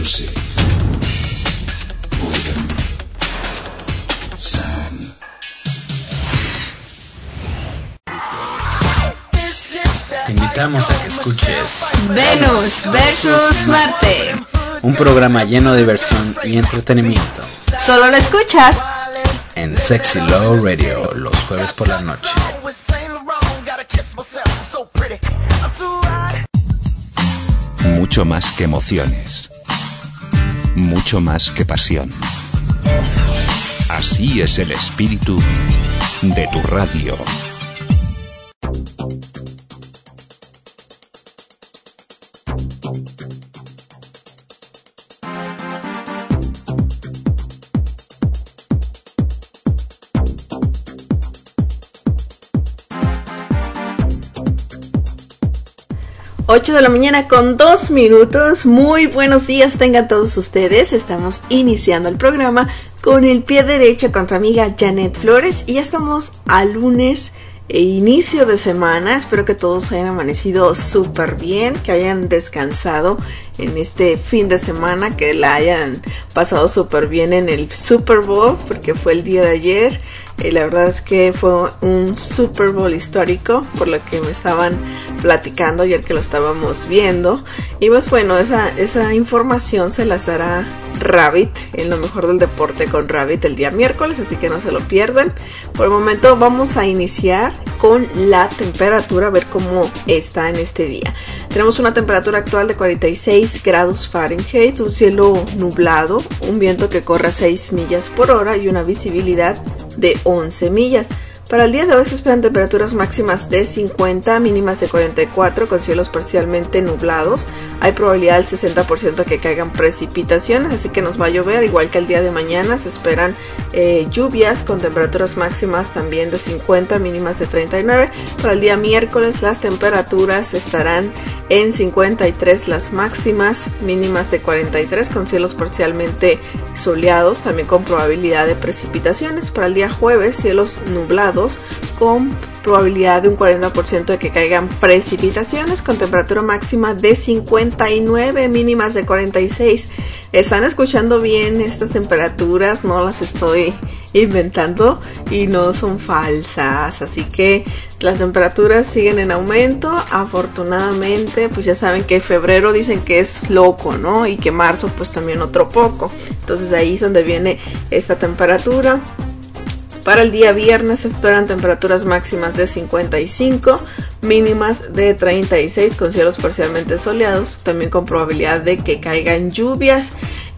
Music. Rhythm. Sound. Te invitamos a que escuches Venus versus Marte, un programa lleno de diversión y entretenimiento. Solo lo escuchas en Sexy Low Radio los jueves por la noche. Mucho más que emociones, mucho más que pasión. Así es el espíritu de tu radio. Ocho de la mañana con 2 minutos. Muy buenos días tengan todos ustedes. Estamos iniciando el programa con el pie derecho con tu amiga Janet Flores y ya estamos a lunes e inicio de semana. Espero que todos hayan amanecido súper bien, que hayan descansado en este fin de semana, que la hayan pasado súper bien en el Super Bowl, porque fue el día de ayer. La verdad es que fue un Super Bowl histórico, por lo que me estaban platicando ayer que lo estábamos viendo. Y pues bueno, esa información se las dará Rabbit, en lo mejor del deporte con Rabbit, el día miércoles, así que no se lo pierdan. Por el momento vamos a iniciar con la temperatura, a ver cómo está en este día. Tenemos una temperatura actual de 46 grados Fahrenheit, un cielo nublado, un viento que corre a 6 millas por hora y una visibilidad de 11 millas. Para el día de hoy se esperan temperaturas máximas de 50, mínimas de 44, con cielos parcialmente nublados. Hay probabilidad del 60% que caigan precipitaciones, así que nos va a llover, igual que el día de mañana. Se esperan lluvias con temperaturas máximas también de 50, mínimas de 39. Para el día miércoles las temperaturas estarán en 53 las máximas, mínimas de 43, con cielos parcialmente soleados, también con probabilidad de precipitaciones. Para el día jueves, cielos nublados con probabilidad de un 40% de que caigan precipitaciones, con temperatura máxima de 59, mínimas de 46. Están escuchando bien estas temperaturas, no las estoy inventando y no son falsas, así que las temperaturas siguen en aumento. Afortunadamente, pues ya saben que febrero dicen que es loco, ¿no? Y que marzo pues también otro poco. Entonces ahí es donde viene esta temperatura. Para el día viernes se esperan temperaturas máximas de 55, mínimas de 36, con cielos parcialmente soleados, también con probabilidad de que caigan lluvias.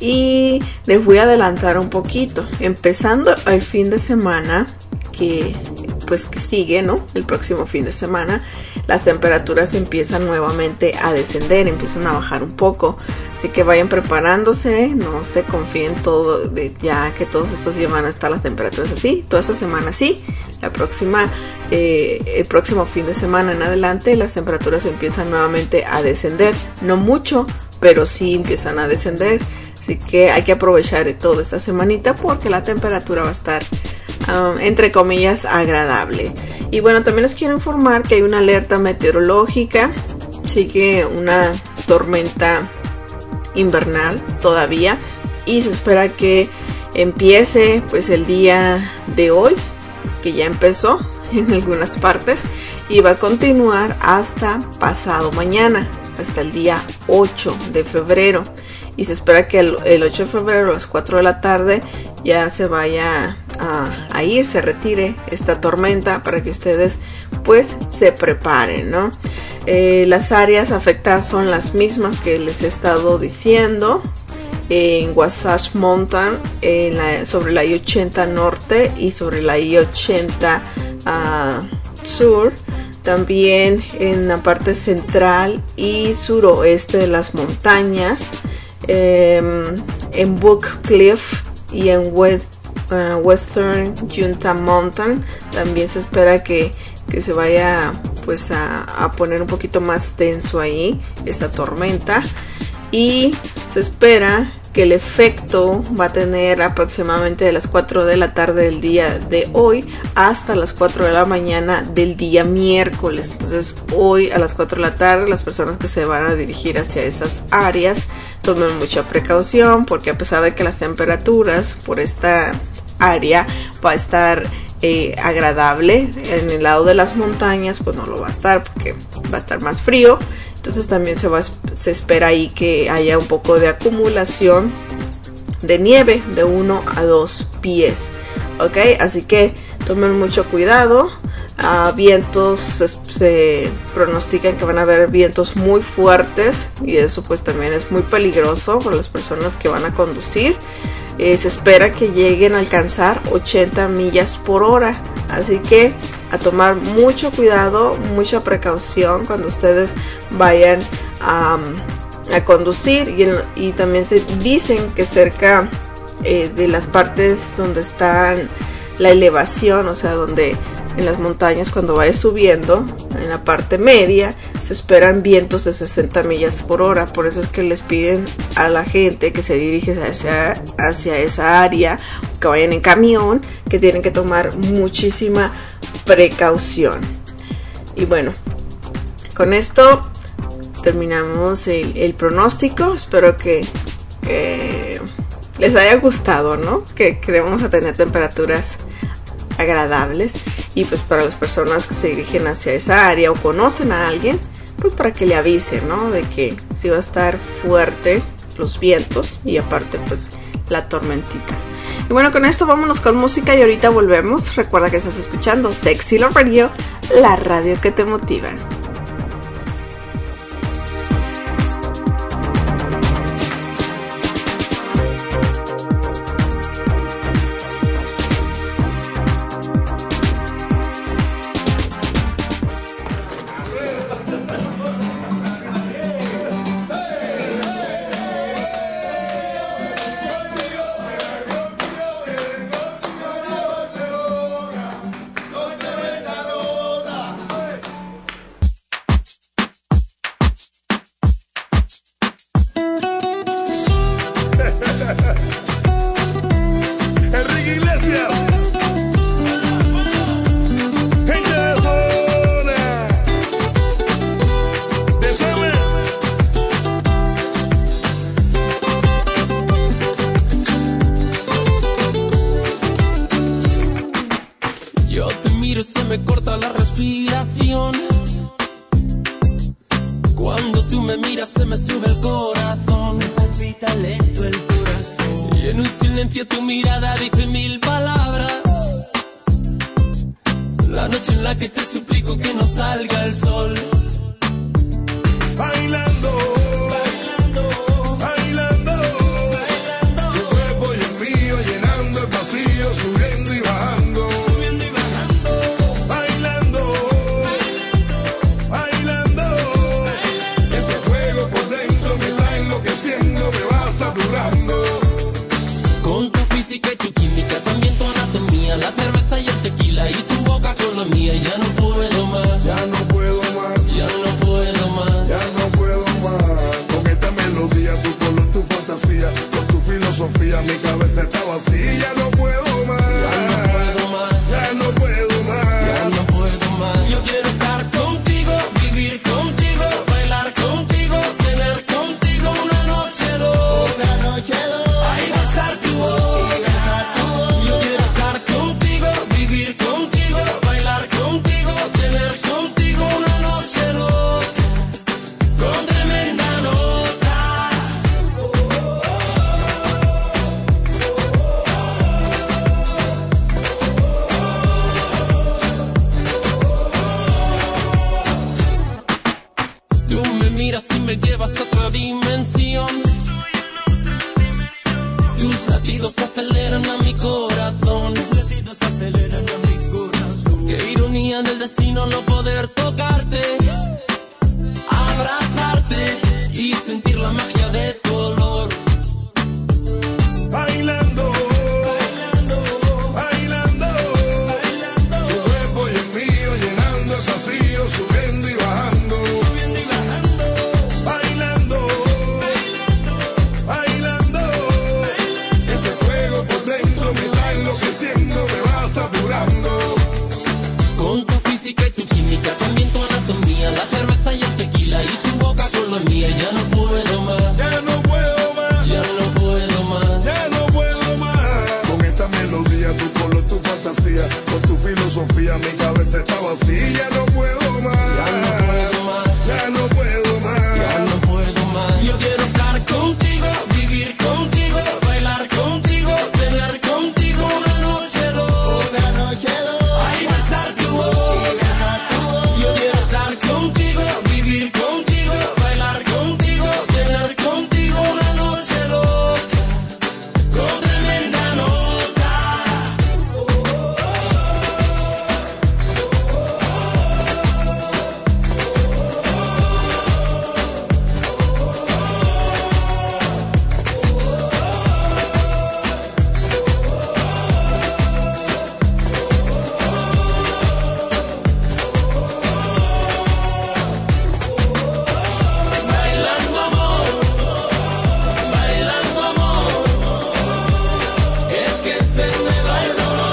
Y les voy a adelantar un poquito, empezando el fin de semana que sigue, ¿no? El próximo fin de semana las temperaturas empiezan nuevamente a descender, empiezan a bajar un poco, así que vayan preparándose, no se confíen todo ya que todos estos días van a estar las temperaturas así, toda esta semana sí. El próximo fin de semana en adelante las temperaturas empiezan nuevamente a descender, no mucho, pero sí empiezan a descender, así que hay que aprovechar toda esta semanita porque la temperatura va a estar entre comillas agradable. Y bueno, también les quiero informar que hay una alerta meteorológica, sigue una tormenta invernal todavía y se espera que empiece pues el día de hoy, que ya empezó en algunas partes, y va a continuar hasta pasado mañana, hasta el día 8 de febrero. Y se espera que el 8 de febrero a las 4 de la tarde ya se vaya a ir, se retire esta tormenta para que ustedes pues se preparen, ¿no? Las áreas afectadas son las mismas que les he estado diciendo. En Wasatch Mountain, sobre la I-80 norte y sobre la I-80 sur. También en la parte central y suroeste de las montañas. En Book Cliff y en Western Utah Mountain también se espera que se vaya pues a poner un poquito más denso ahí esta tormenta, y se espera que el efecto va a tener aproximadamente de las 4 de la tarde del día de hoy hasta las 4 de la mañana del día miércoles. Entonces hoy a las 4 de la tarde las personas que se van a dirigir hacia esas áreas tomen mucha precaución, porque a pesar de que las temperaturas por esta área va a estar agradable, en el lado de las montañas pues no lo va a estar, porque va a estar más frío. Entonces también se espera ahí que haya un poco de acumulación de nieve de 1 a 2 pies, ¿ok? Así que tomen mucho cuidado. Vientos, se pronostican que van a haber vientos muy fuertes, y eso pues también es muy peligroso para las personas que van a conducir. Se espera que lleguen a alcanzar 80 millas por hora, así que a tomar mucho cuidado, mucha precaución cuando ustedes vayan a conducir. Y también se dicen que cerca de las partes donde están la elevación, o sea, donde en las montañas, cuando vaya subiendo en la parte media, se esperan vientos de 60 millas por hora. Por eso es que les piden a la gente que se dirige hacia esa área, que vayan en camión, que tienen que tomar muchísima precaución. Y bueno, con esto terminamos el pronóstico. Espero que les haya gustado, ¿no? Que vamos a tener temperaturas agradables. Y pues para las personas que se dirigen hacia esa área o conocen a alguien, pues para que le avisen, ¿no? De que sí va a estar fuerte los vientos, y aparte pues la tormentita. Y bueno, con esto vámonos con música y ahorita volvemos. Recuerda que estás escuchando Sexy Love Radio, la radio que te motiva. Con tu física y tu química, también tu anatomía. así, ya no puedo más. Ya no puedo más. Ya no puedo más. Yo quiero estar contigo, vivir contigo, bailar contigo, tener contigo una noche loca. Ay, besar tu boca. Yo quiero estar contigo, vivir contigo, bailar contigo, tener contigo una noche loca. Con tremenda nota. Bailando amor, es que se me va el dolor.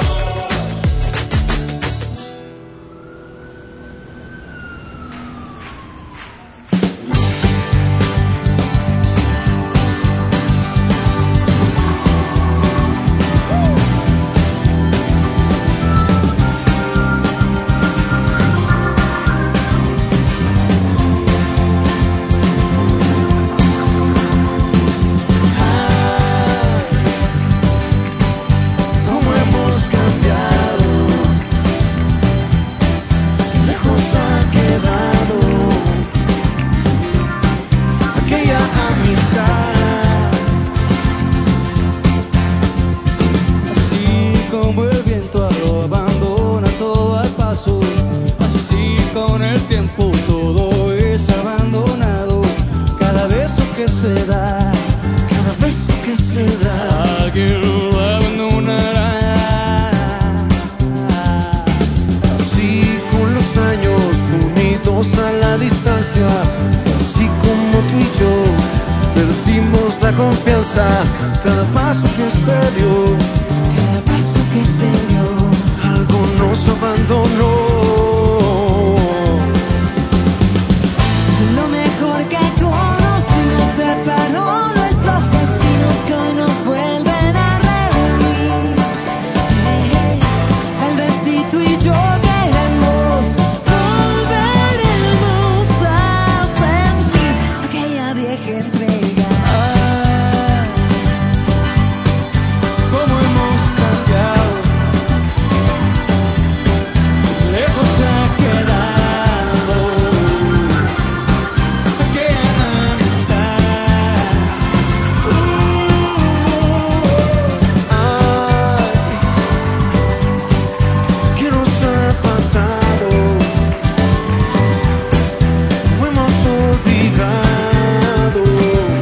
Cómo hemos cambiado, lejos ha quedado aquella amistad. Así como el viento lo abandona todo al paso, así con el tiempo todo es abandonado. Cada beso que se da, Cada beso que se da, alguien lo abandonará. así con los años unidos a la distancia, así como tú y yo perdimos la confianza. Cada paso que se dio, algo nos abandonó. Lo mejor que conocimos separó nuestros destinos que hoy nos vuelven a reunir. Tal vez si tú y yo queremos, volveremos a sentir aquella vieja entrega. Cómo hemos cambiado, lejos ha quedado aquella amistad. Ay, ¿qué nos ha pasado? ¿O hemos olvidado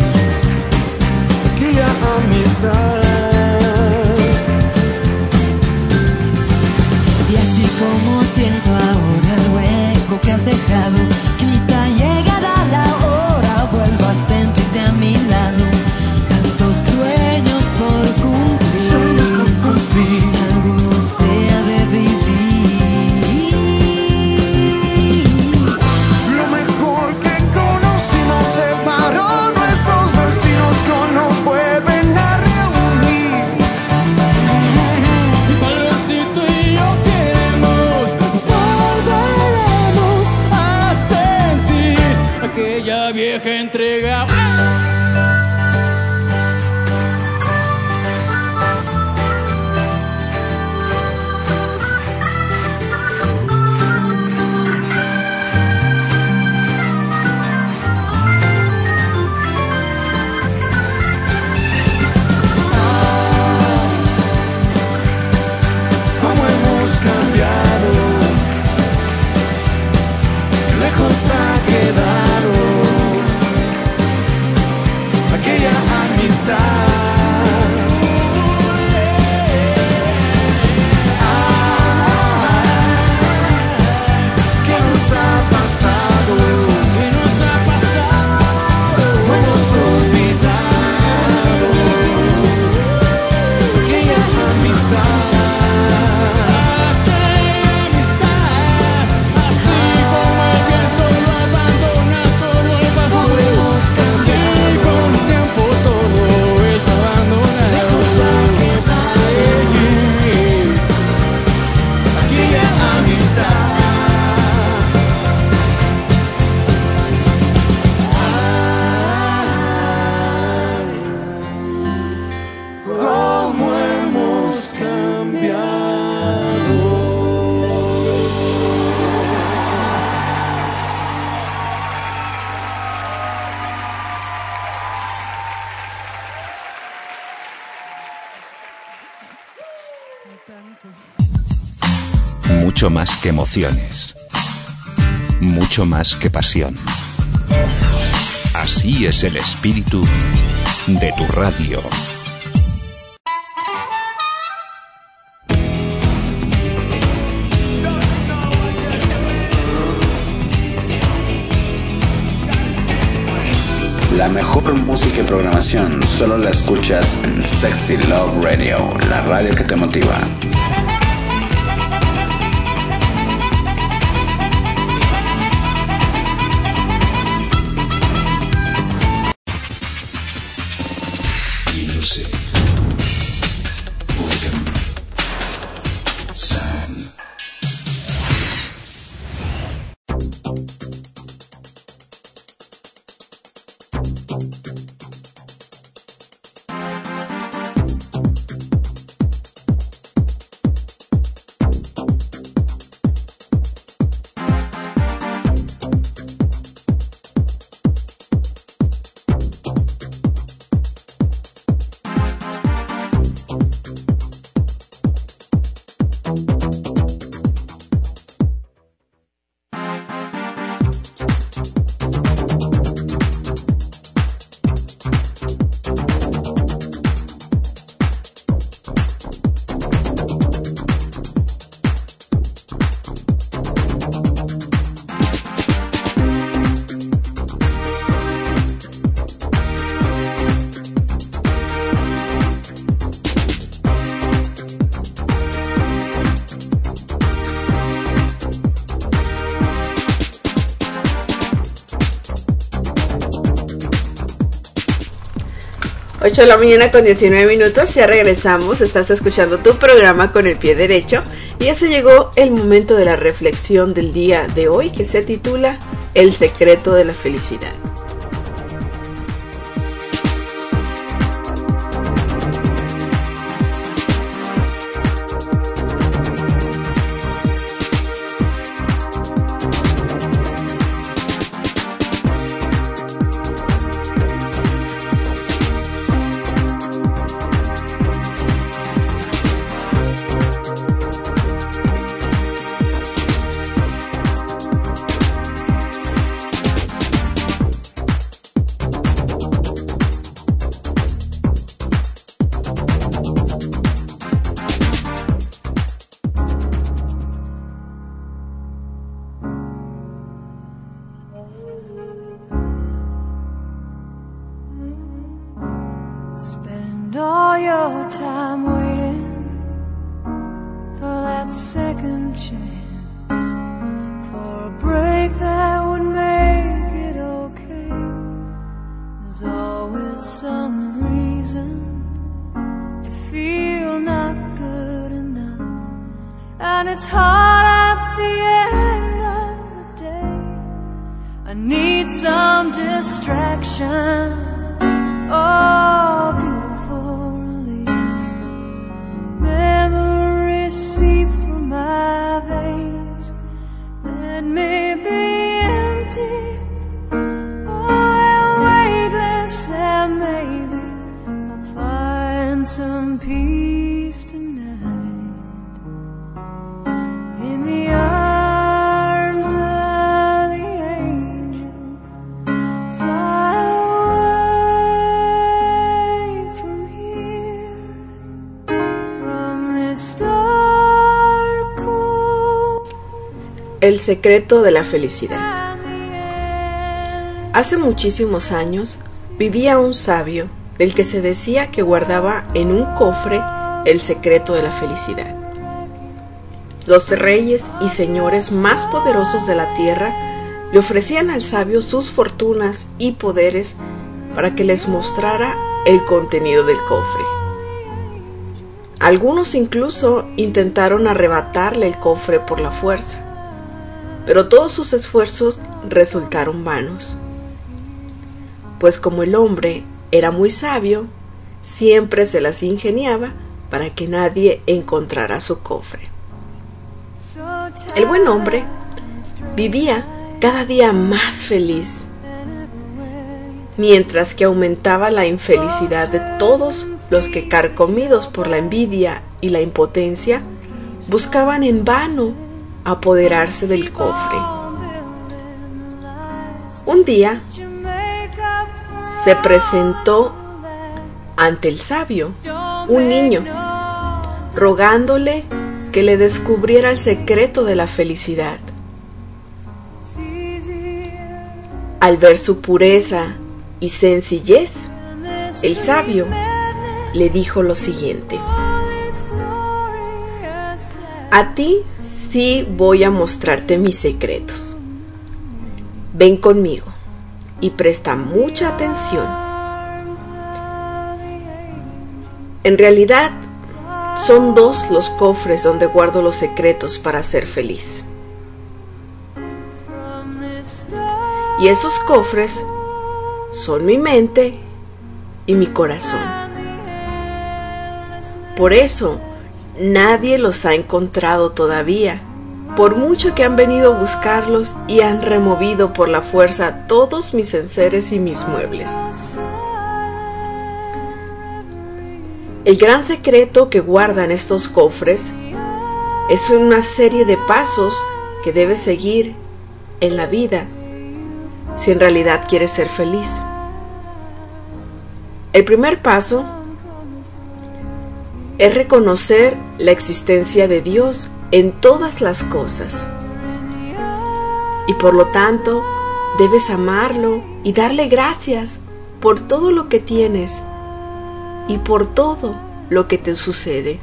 aquella amistad? Y así como siento ahora el hueco que has dejado, quizá llegada la hora vuelva a sentirte a mi lado. Tantos sueños por cumplir, alguno sea de vivir. Lo mejor que conocimos separó nuestros destinos que hoy nos vuelven a reunir. Tal vez si tú y yo queremos, volveremos a sentir aquella vieja entrega. Cómo hemos cambiado, lejos ha quedado mucho más que emociones, mucho más que pasión. Así es el espíritu de tu radio. La mejor música y programación solo la escuchas en Sexy Love Radio, la radio que te motiva. De la mañana con 19 minutos, ya regresamos, estás escuchando tu programa Con el Pie Derecho y ya se llegó el momento de la reflexión del día de hoy que se titula El secreto de la felicidad. El secreto de la felicidad. Hace muchísimos años vivía un sabio del que se decía que guardaba en un cofre el secreto de la felicidad. Los reyes y señores más poderosos de la tierra le ofrecían al sabio sus fortunas y poderes para que les mostrara el contenido del cofre. Algunos incluso intentaron arrebatarle el cofre por la fuerza, pero todos sus esfuerzos resultaron vanos, pues como el hombre era muy sabio, siempre se las ingeniaba para que nadie encontrara su cofre. El buen hombre vivía cada día más feliz, mientras que aumentaba la infelicidad de todos los que, carcomidos por la envidia y la impotencia, buscaban en vano apoderarse del cofre. Un día se presentó ante el sabio un niño, rogándole que le descubriera el secreto de la felicidad. Al ver su pureza y sencillez, el sabio le dijo lo siguiente: a ti sí voy a mostrarte mis secretos. Ven conmigo y presta mucha atención. En realidad, son 2 los cofres donde guardo los secretos para ser feliz. Y esos cofres son mi mente y mi corazón. Por eso, nadie los ha encontrado todavía, por mucho que han venido a buscarlos y han removido por la fuerza todos mis enseres y mis muebles. El gran secreto que guardan estos cofres es una serie de pasos que debes seguir en la vida si en realidad quieres ser feliz. El primer paso es reconocer la existencia de Dios en todas las cosas. Y por lo tanto, debes amarlo y darle gracias por todo lo que tienes y por todo lo que te sucede.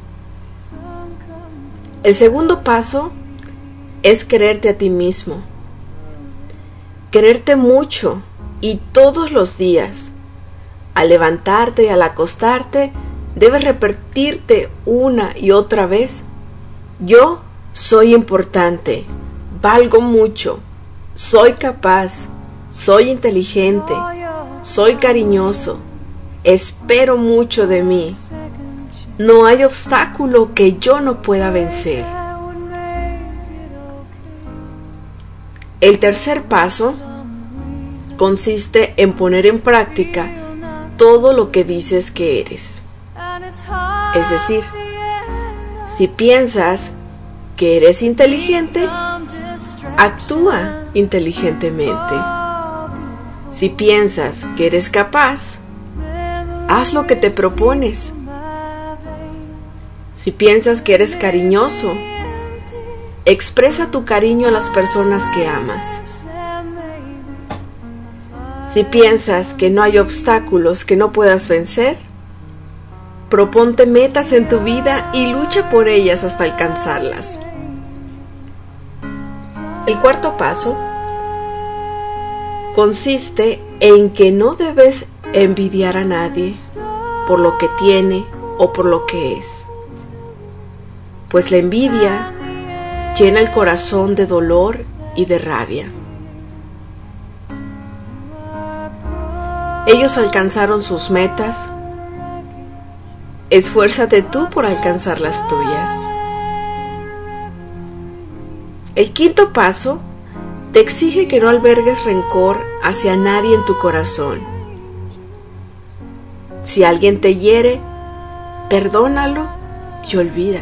El segundo paso es quererte a ti mismo. Quererte mucho y todos los días. Al levantarte y al acostarte, debes repetirte una y otra vez: yo soy importante, valgo mucho, soy capaz, soy inteligente, soy cariñoso, espero mucho de mí. No hay obstáculo que yo no pueda vencer. El tercer paso consiste en poner en práctica todo lo que dices que eres. Es decir, si piensas que eres inteligente, actúa inteligentemente. Si piensas que eres capaz, haz lo que te propones. Si piensas que eres cariñoso, expresa tu cariño a las personas que amas. Si piensas que no hay obstáculos que no puedas vencer, proponte metas en tu vida y lucha por ellas hasta alcanzarlas. El cuarto paso consiste en que no debes envidiar a nadie por lo que tiene o por lo que es, pues la envidia llena el corazón de dolor y de rabia. Ellos alcanzaron sus metas, esfuérzate tú por alcanzar las tuyas. El quinto paso te exige que no albergues rencor hacia nadie en tu corazón. Si alguien te hiere, perdónalo y olvida.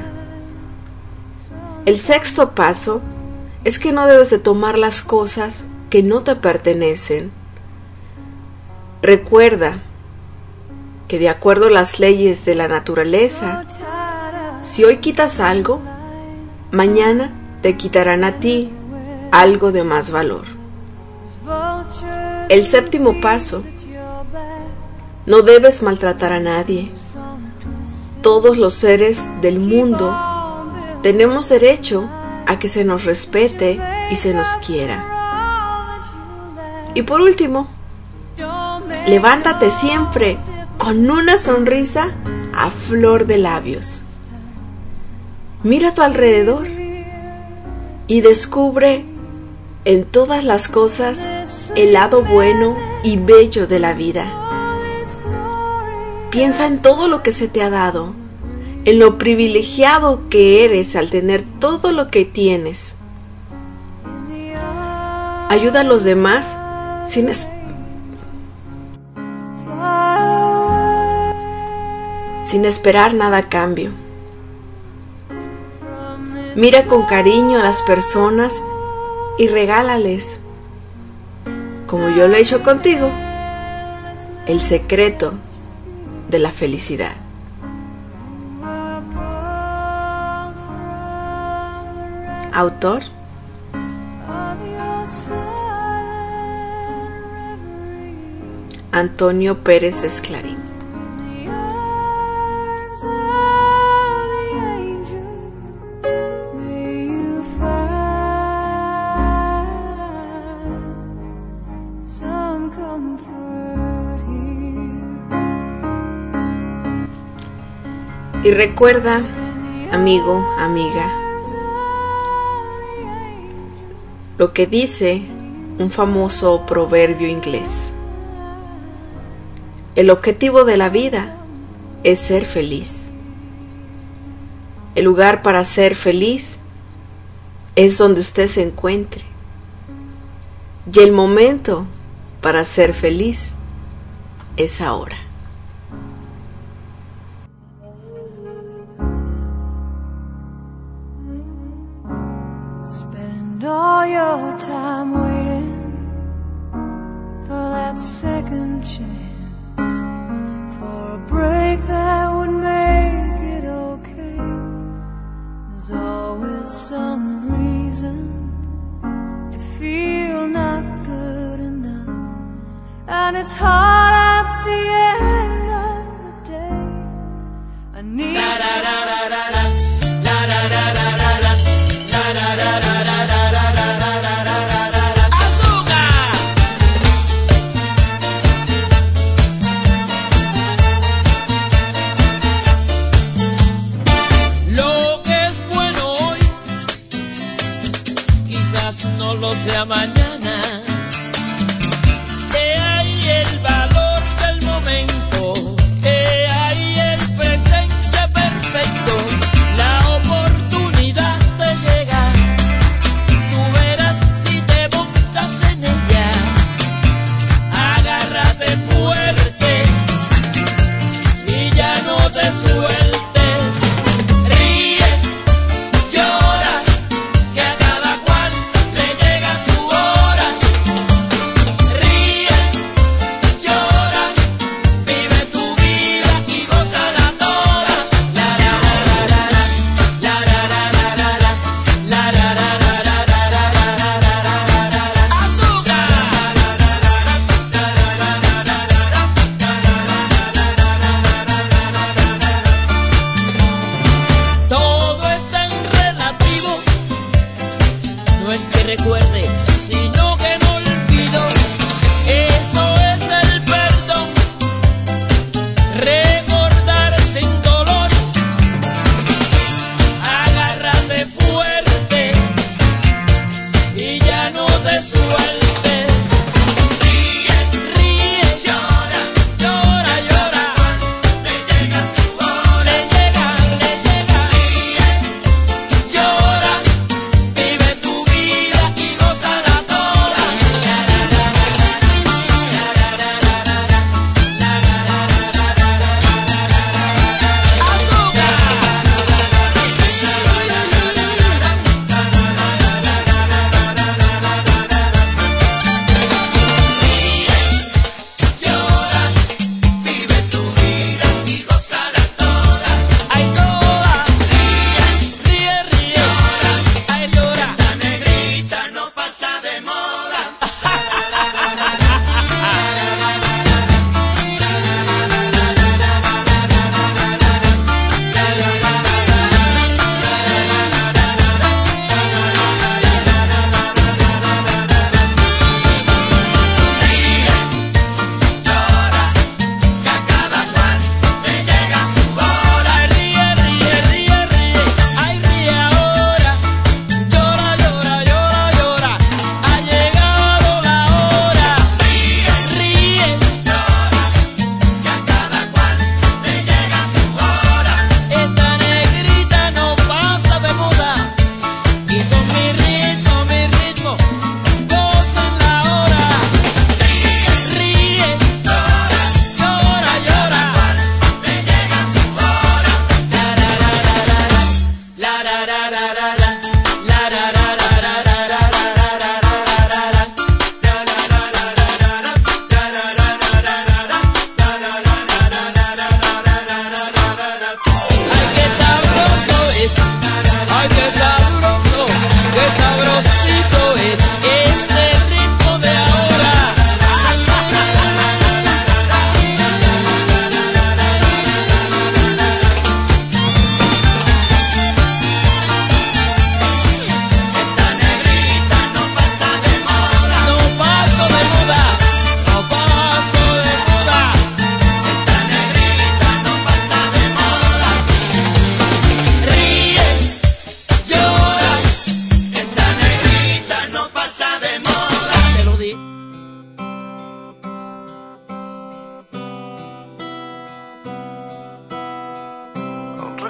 El sexto paso es que no debes de tomar las cosas que no te pertenecen. Recuerda que de acuerdo a las leyes de la naturaleza, si hoy quitas algo, mañana te quitarán a ti algo de más valor. El séptimo paso: no debes maltratar a nadie. Todos los seres del mundo tenemos derecho a que se nos respete y se nos quiera. Y por último, levántate siempre con una sonrisa a flor de labios. Mira a tu alrededor y descubre en todas las cosas el lado bueno y bello de la vida. Piensa en todo lo que se te ha dado, en lo privilegiado que eres al tener todo lo que tienes. Ayuda a los demás sin esperar nada a cambio. Mira con cariño a las personas y regálales, como yo lo he hecho contigo, el secreto de la felicidad. Autor: Antonio Pérez Esclarín. Y recuerda, amigo, amiga, lo que dice un famoso proverbio inglés: el objetivo de la vida es ser feliz. El lugar para ser feliz es donde usted se encuentre. Y el momento para ser feliz es ahora. Spend all your time waiting for that second chance, for a break that would make it okay. There's always some reason to feel not good enough, and it's hard at the end of the day. I need no lo sea mañana. He ahí el valor del momento, he ahí el presente perfecto, la oportunidad de llegar. Tú verás si te montas en ella, agárrate fuerte y ya no te sueltes.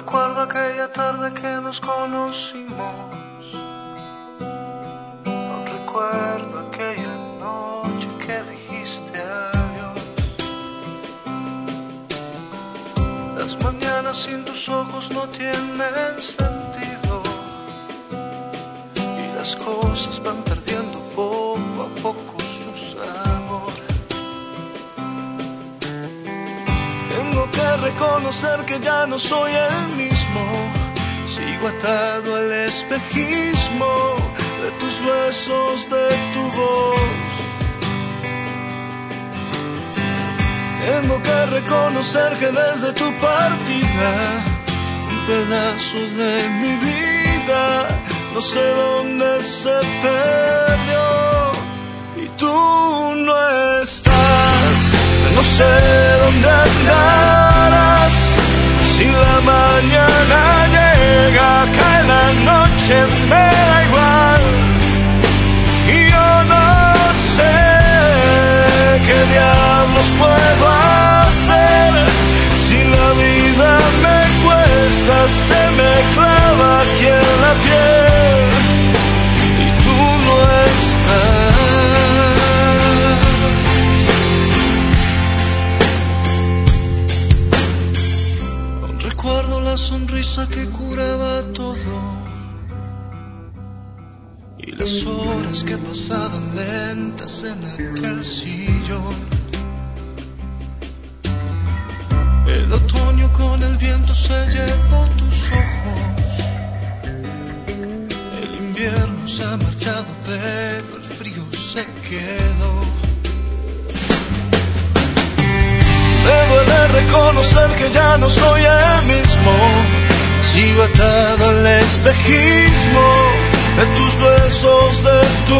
recuerdo aquella tarde que nos conocimos. No recuerdo aquella noche que dijiste adiós. Las mañanas sin tus ojos no tienen sentido y las cosas van perdiendo poco a poco su sabor. Tengo que reconocer que ya no soy el mismo. Sigo atado al espejismo de tus besos, de tu voz. Tengo que reconocer que desde tu partida un pedazo de mi vida no sé dónde se perdió. Y tú no estás, no sé dónde andarás. Si la mañana llega, cae la noche, me da igual. Y yo no sé qué diablos puedo hacer. Si la vida me cuesta, se me clava aquí en la piel. Y tú no estás. Recuerdo la sonrisa que curaba todo y las horas que pasaban lentas en aquel sillón. El otoño con el viento se llevó tus ojos. El invierno se ha marchado, pero el frío se quedó. Me duele reconocer que ya no soy el mismo. Sigo atado al espejismo de tus besos, de tu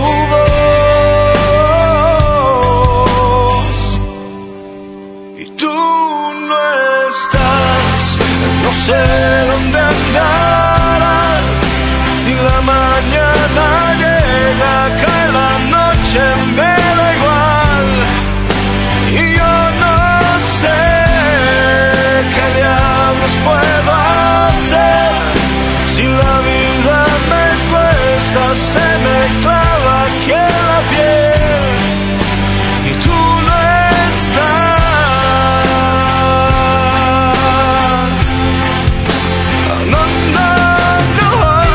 voz. Y tú no estás, no sé dónde andarás. Si la mañana llega, cae la noche, me da igual. Y yo no sé qué diablos puedo hacer. Si la vida me cuesta, se me clava aquí en la piel. Y tú no estás. No, no, no.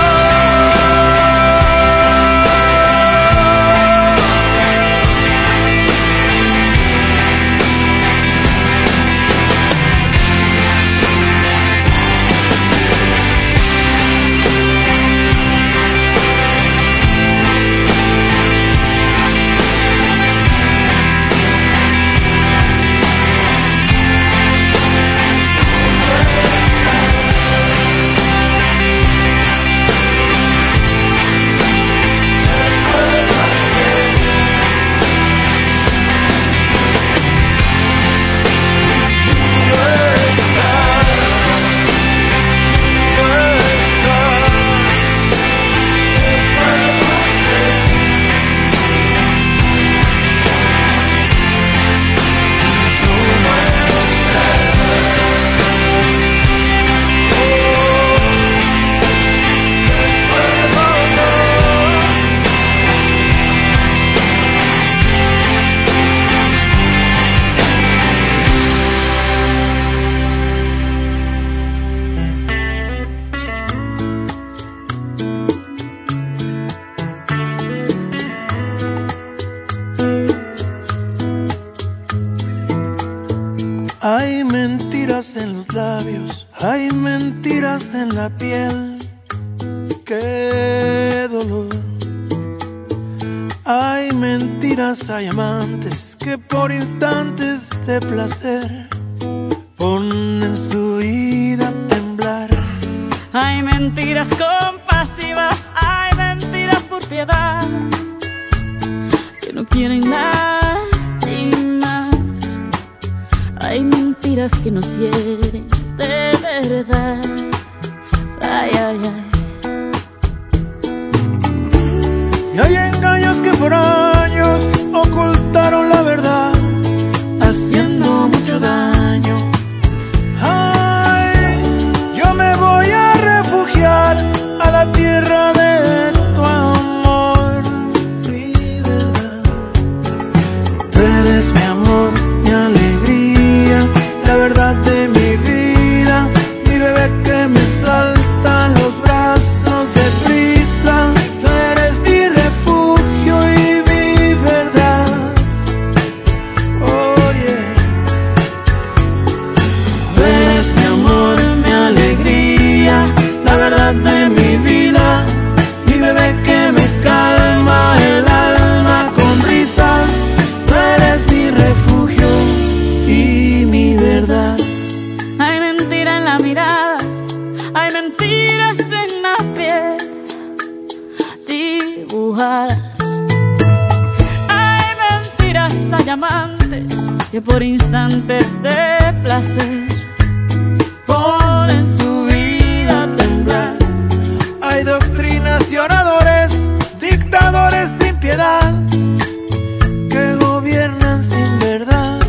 Hay mentiras en los labios, hay mentiras en la piel. Qué dolor. Hay mentiras, hay amantes que por instantes de placer ponen su vida a temblar. Hay mentiras compasivas, hay mentiras por piedad que no quieren lastimar. Hay mentiras que nos hieren de verdad. Ay, ay, ay. Y hay engaños que por años ocultaron la verdad, haciendo mucho daño. Ay, yo me voy verdad. Hay mentira en la mirada, hay mentiras en la piel dibujadas. Hay mentiras, hay amantes que por instantes de placer Ponen su vida a temblar. Hay doctrinas y oradores, dictadores sin piedad, que gobiernan sin verdad.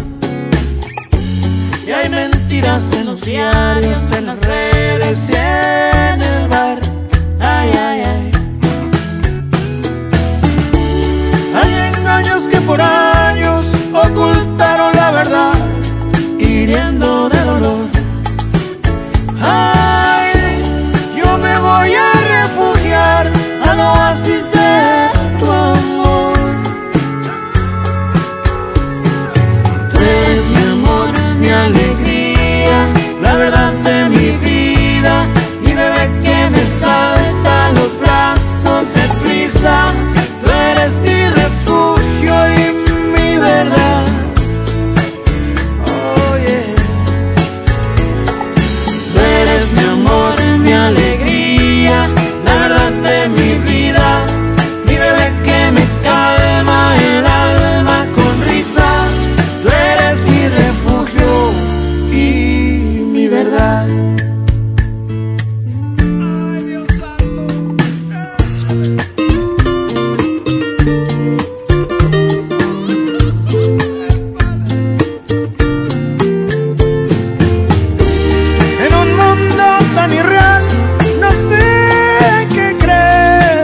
Y hay mentiras en los diarios, en las redes y en el bar. Ay, ay, ay. Hay engaños que por años ocultaron la verdad, hiriendo de dolor. Ay, yo me voy a refugiar al oasis de tu amor. Tú eres mi amor, mi alegría, la verdad de mi vida, mi bebé que me salta a los brazos de prisa. Tú eres mi refugio y mi verdad. Oh yeah. Tú eres mi amor, mi alegría, la verdad de mi vida, mi bebé que me calma el alma con risa. Tú eres mi refugio y mi verdad. Ay, Dios santo. En un mundo tan irreal, no sé qué creer.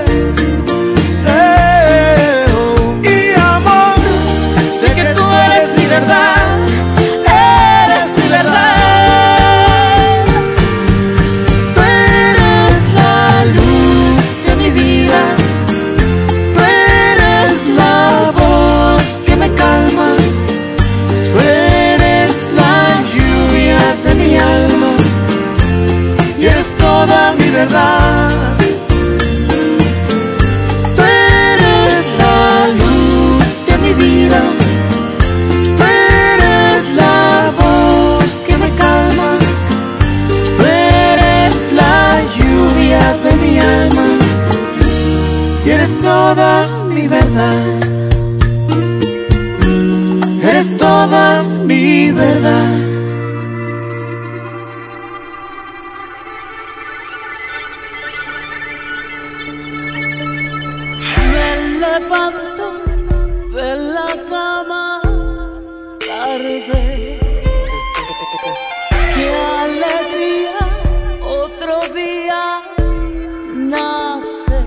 Sé, y amor, sé que tú eres mi verdad, eres mi verdad. Tú eres la luz de mi vida, tú eres la voz que me calma, tú eres la lluvia de mi alma y eres toda mi verdad. Tú eres la luz de mi vida, tú eres la voz que me calma, tú eres la lluvia de mi alma y eres toda mi verdad. Eres toda mi verdad. Me levanto de la cama tarde. Qué alegría, otro día nace.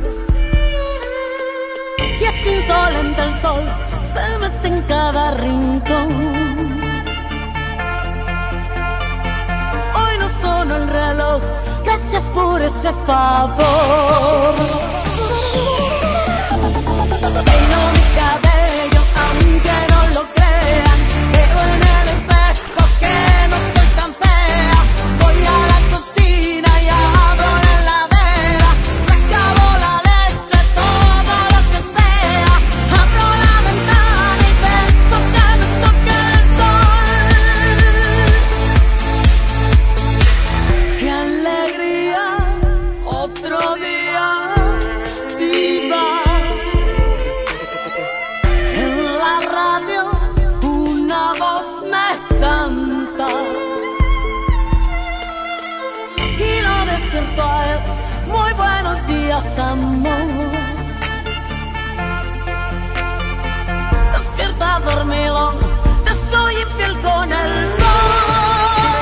Y es insolente el sol, se mete en cada rincón. Hoy no sonó el reloj, gracias por ese favor. Peino mi cabello, aunque no lo crean, veo en el espejo que no estoy tan fea. Voy a la cocina y abro la heladera, se acabó la leche, todo lo que sea. Abro la ventana y dejo que me toque el sol. ¡Qué alegría! Otro día viva. En la radio una voz me canta y lo despierto a él. Muy buenos días, amor. Despierta dormido, te estoy infiel con el sol.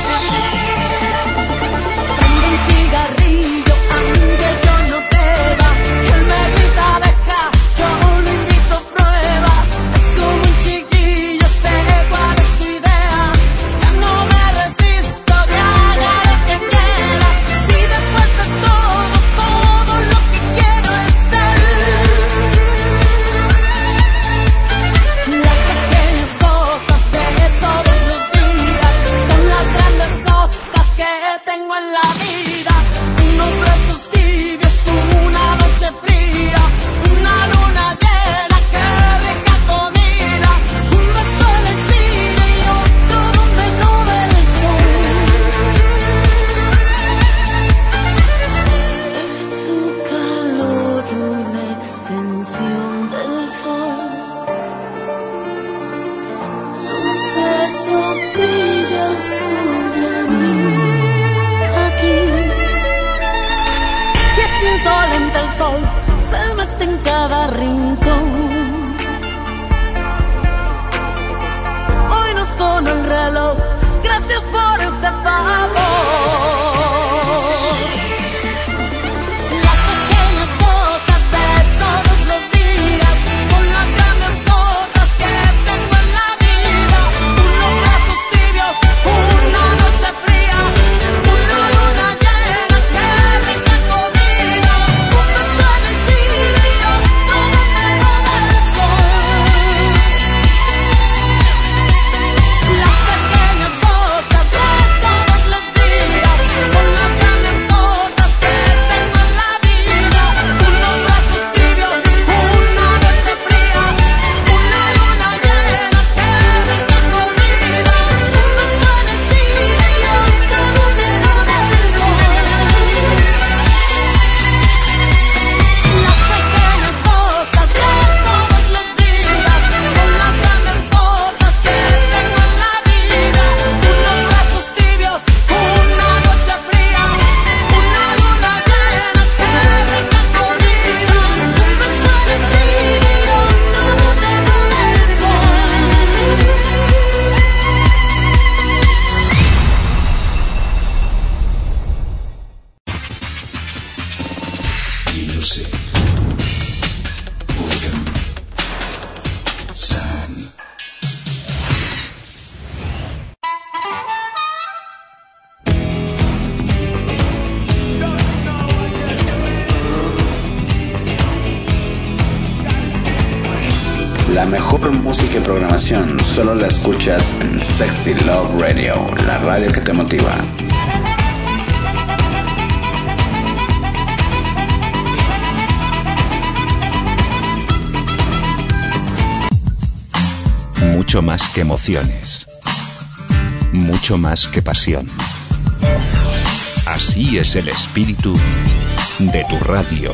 Prendo un cigarrillo aunque yo no beba, él me grita deja, yo lo invito a prueba. Es como un chiquillo, sé cuál es su idea, ya no me resisto, que haga lo que quiera. Si después de todo lo que quiero es él. Las pequeñas cosas de todos los buscarte en cada rincón. Hoy no sonó el reloj, gracias por ese favor. Las pequeñas cosas de todos los días son las grandes cosas que tengo en la vida. Unos brazos tibios, una noche fría, una luna llena, qué rica comida. Un beso en el cielo, todo entero del sol. Las pequeñas cosas de todos los días son las grandes cosas que tengo en la vida. Unos brazos tibios, una noche fría, una luna llena, qué rica comida. Un beso en el cielo, todo entero del sol. Las pequeñas cosas de todos los días son las grandes cosas que tengo en la vida. Unos brazos tibios, una noche fría, una luna llena, qué rica comida. Un beso en el cielo, todo entero del sol. Music. William. Sam. La mejor música y programación solo la escuchas en Sexy Love Radio, la radio que te motiva. Mucho más que emociones. Mucho más que pasión. Así es el espíritu de tu radio.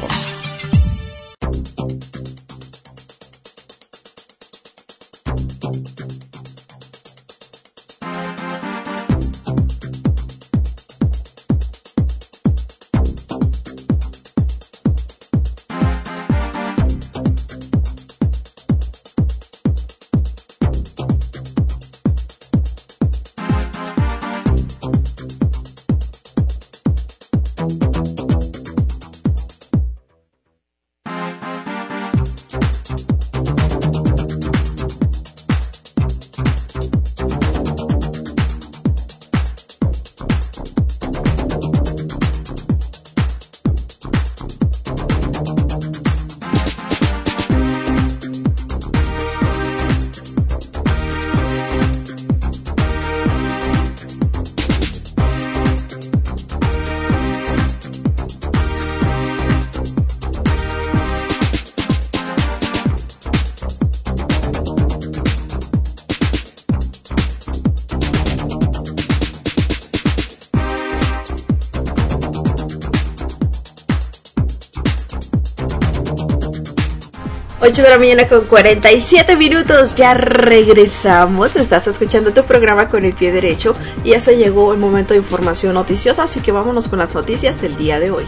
Ocho de la mañana con 47 minutos, ya regresamos. Estás escuchando tu programa Con el Pie Derecho y ya se llegó el momento de información noticiosa, así que vámonos con las noticias del día de hoy.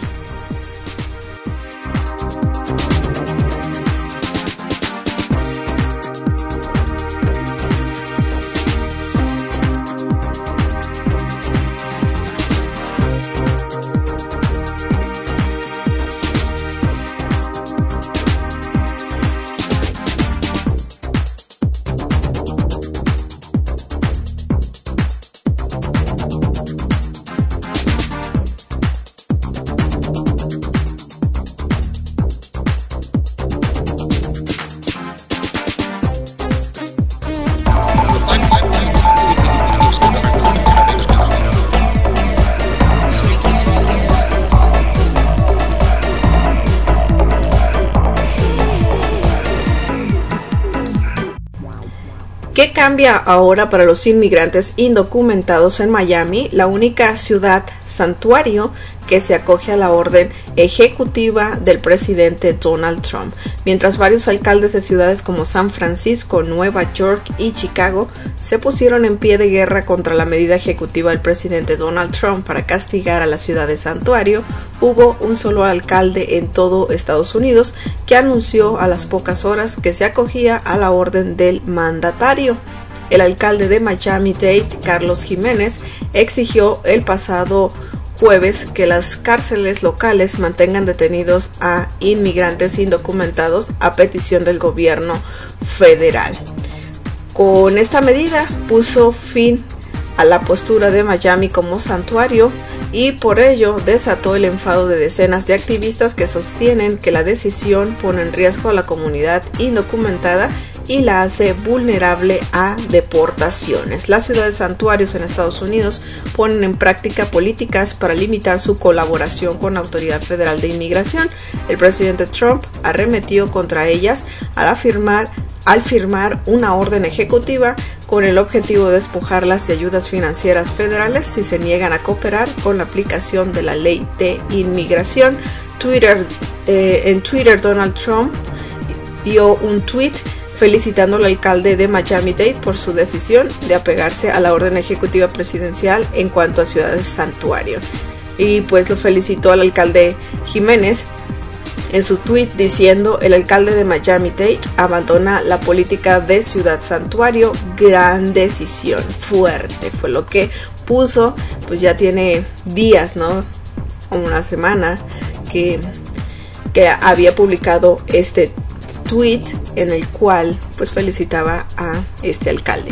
cambia ahora para los inmigrantes indocumentados en Miami, la única ciudad santuario que se acoge a la orden ejecutiva del presidente Donald Trump, mientras varios alcaldes de ciudades como San Francisco, Nueva York y Chicago se pusieron en pie de guerra contra la medida ejecutiva del presidente Donald Trump para castigar a la ciudad de santuario. Hubo un solo alcalde en todo Estados Unidos que anunció a las pocas horas que se acogía a la orden del mandatario. El alcalde de Miami-Dade, Carlos Jiménez, exigió el pasado jueves que las cárceles locales mantengan detenidos a inmigrantes indocumentados a petición del gobierno federal. Con esta medida puso fin a la postura de Miami como santuario y por ello desató el enfado de decenas de activistas que sostienen que la decisión pone en riesgo a la comunidad indocumentada y la hace vulnerable a deportaciones. Las ciudades santuarios en Estados Unidos ponen en práctica políticas para limitar su colaboración con la Autoridad Federal de Inmigración. El presidente Trump arremetió contra ellas al firmar una orden ejecutiva con el objetivo de despojarlas de ayudas financieras federales si se niegan a cooperar con la aplicación de la ley de inmigración. En Twitter, Donald Trump dio un tweet felicitando al alcalde de Miami-Dade por su decisión de apegarse a la orden ejecutiva presidencial en cuanto a ciudades santuario. Y pues lo felicitó al alcalde Jiménez en su tweet diciendo: el alcalde de Miami-Dade abandona la política de ciudad santuario, gran decisión, fuerte, fue lo que puso. Pues ya tiene días, ¿no? Una semana que había publicado este tweet en el cual pues felicitaba a este alcalde.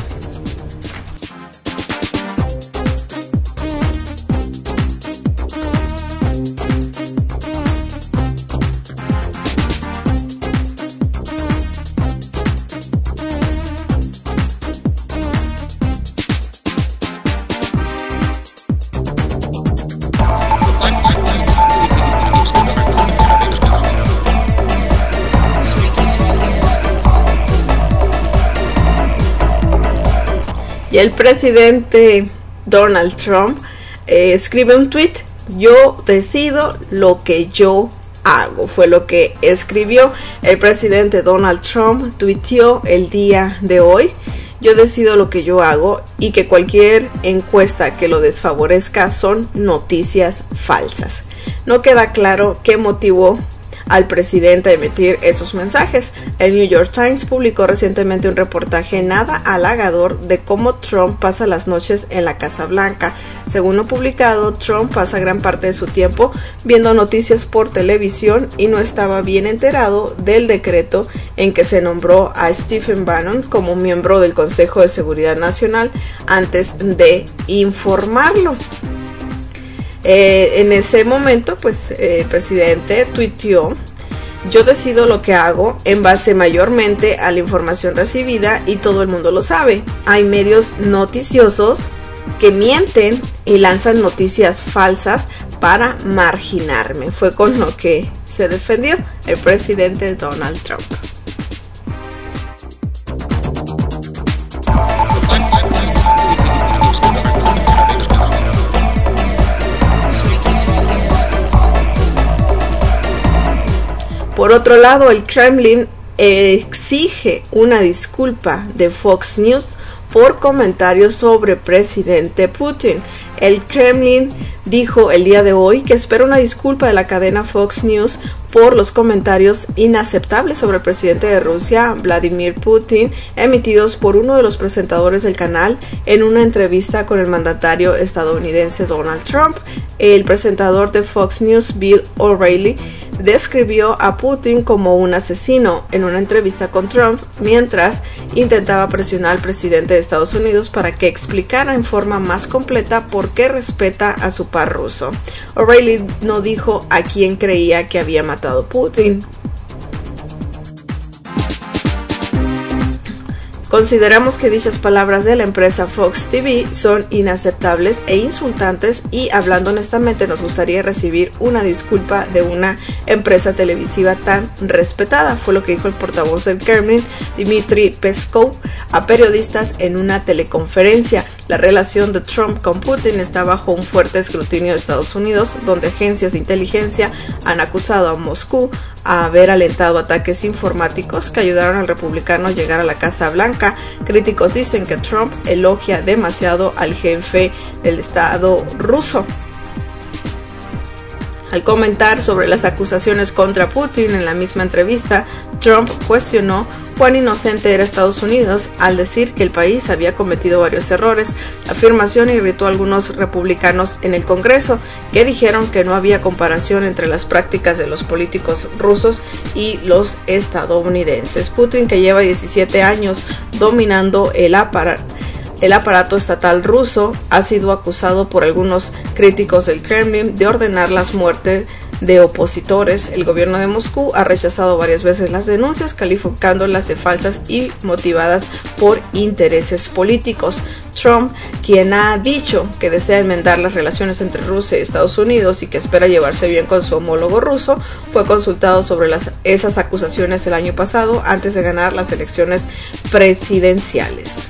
Y el presidente Donald Trump escribe un tweet: yo decido lo que yo hago. Fue lo que escribió el presidente Donald Trump. Tuiteó el día de hoy: yo decido lo que yo hago y que cualquier encuesta que lo desfavorezca son noticias falsas. No queda claro qué motivó al presidente a emitir esos mensajes. El New York Times publicó recientemente un reportaje nada halagador de cómo Trump pasa las noches en la Casa Blanca. Según lo publicado, Trump pasa gran parte de su tiempo viendo noticias por televisión y no estaba bien enterado del decreto en que se nombró a Stephen Bannon como miembro del Consejo de Seguridad Nacional antes de informarlo. En ese momento, pues el presidente tuiteó: yo decido lo que hago en base mayormente a la información recibida y todo el mundo lo sabe. Hay medios noticiosos que mienten y lanzan noticias falsas para marginarme. Fue con lo que se defendió el presidente Donald Trump. Por otro lado, el Kremlin exige una disculpa de Fox News por comentarios sobre presidente Putin. El Kremlin dijo el día de hoy que espera una disculpa de la cadena Fox News por los comentarios inaceptables sobre el presidente de Rusia, Vladimir Putin, emitidos por uno de los presentadores del canal en una entrevista con el mandatario estadounidense Donald Trump. El presentador de Fox News, Bill O'Reilly, describió a Putin como un asesino en una entrevista con Trump mientras intentaba presionar al presidente de Estados Unidos para que explicara en forma más completa por qué respeta a su par ruso. O'Reilly no dijo a quién creía que había matado Putin. Consideramos que dichas palabras de la empresa Fox TV son inaceptables e insultantes y, hablando honestamente, nos gustaría recibir una disculpa de una empresa televisiva tan respetada, fue lo que dijo el portavoz del Kremlin, Dmitry Peskov, a periodistas en una teleconferencia. La relación de Trump con Putin está bajo un fuerte escrutinio de Estados Unidos, donde agencias de inteligencia han acusado a Moscú a haber alentado ataques informáticos que ayudaron al republicano a llegar a la Casa Blanca. Críticos dicen que Trump elogia demasiado al jefe del Estado ruso. Al comentar sobre las acusaciones contra Putin en la misma entrevista, Trump cuestionó cuán inocente era Estados Unidos al decir que el país había cometido varios errores. La afirmación irritó a algunos republicanos en el Congreso, que dijeron que no había comparación entre las prácticas de los políticos rusos y los estadounidenses. Putin, que lleva 17 años dominando el aparato estatal ruso, ha sido acusado por algunos críticos del Kremlin de ordenar las muertes de opositores. El gobierno de Moscú ha rechazado varias veces las denuncias, calificándolas de falsas y motivadas por intereses políticos. Trump, quien ha dicho que desea enmendar las relaciones entre Rusia y Estados Unidos y que espera llevarse bien con su homólogo ruso, fue consultado sobre esas acusaciones el año pasado, antes de ganar las elecciones presidenciales.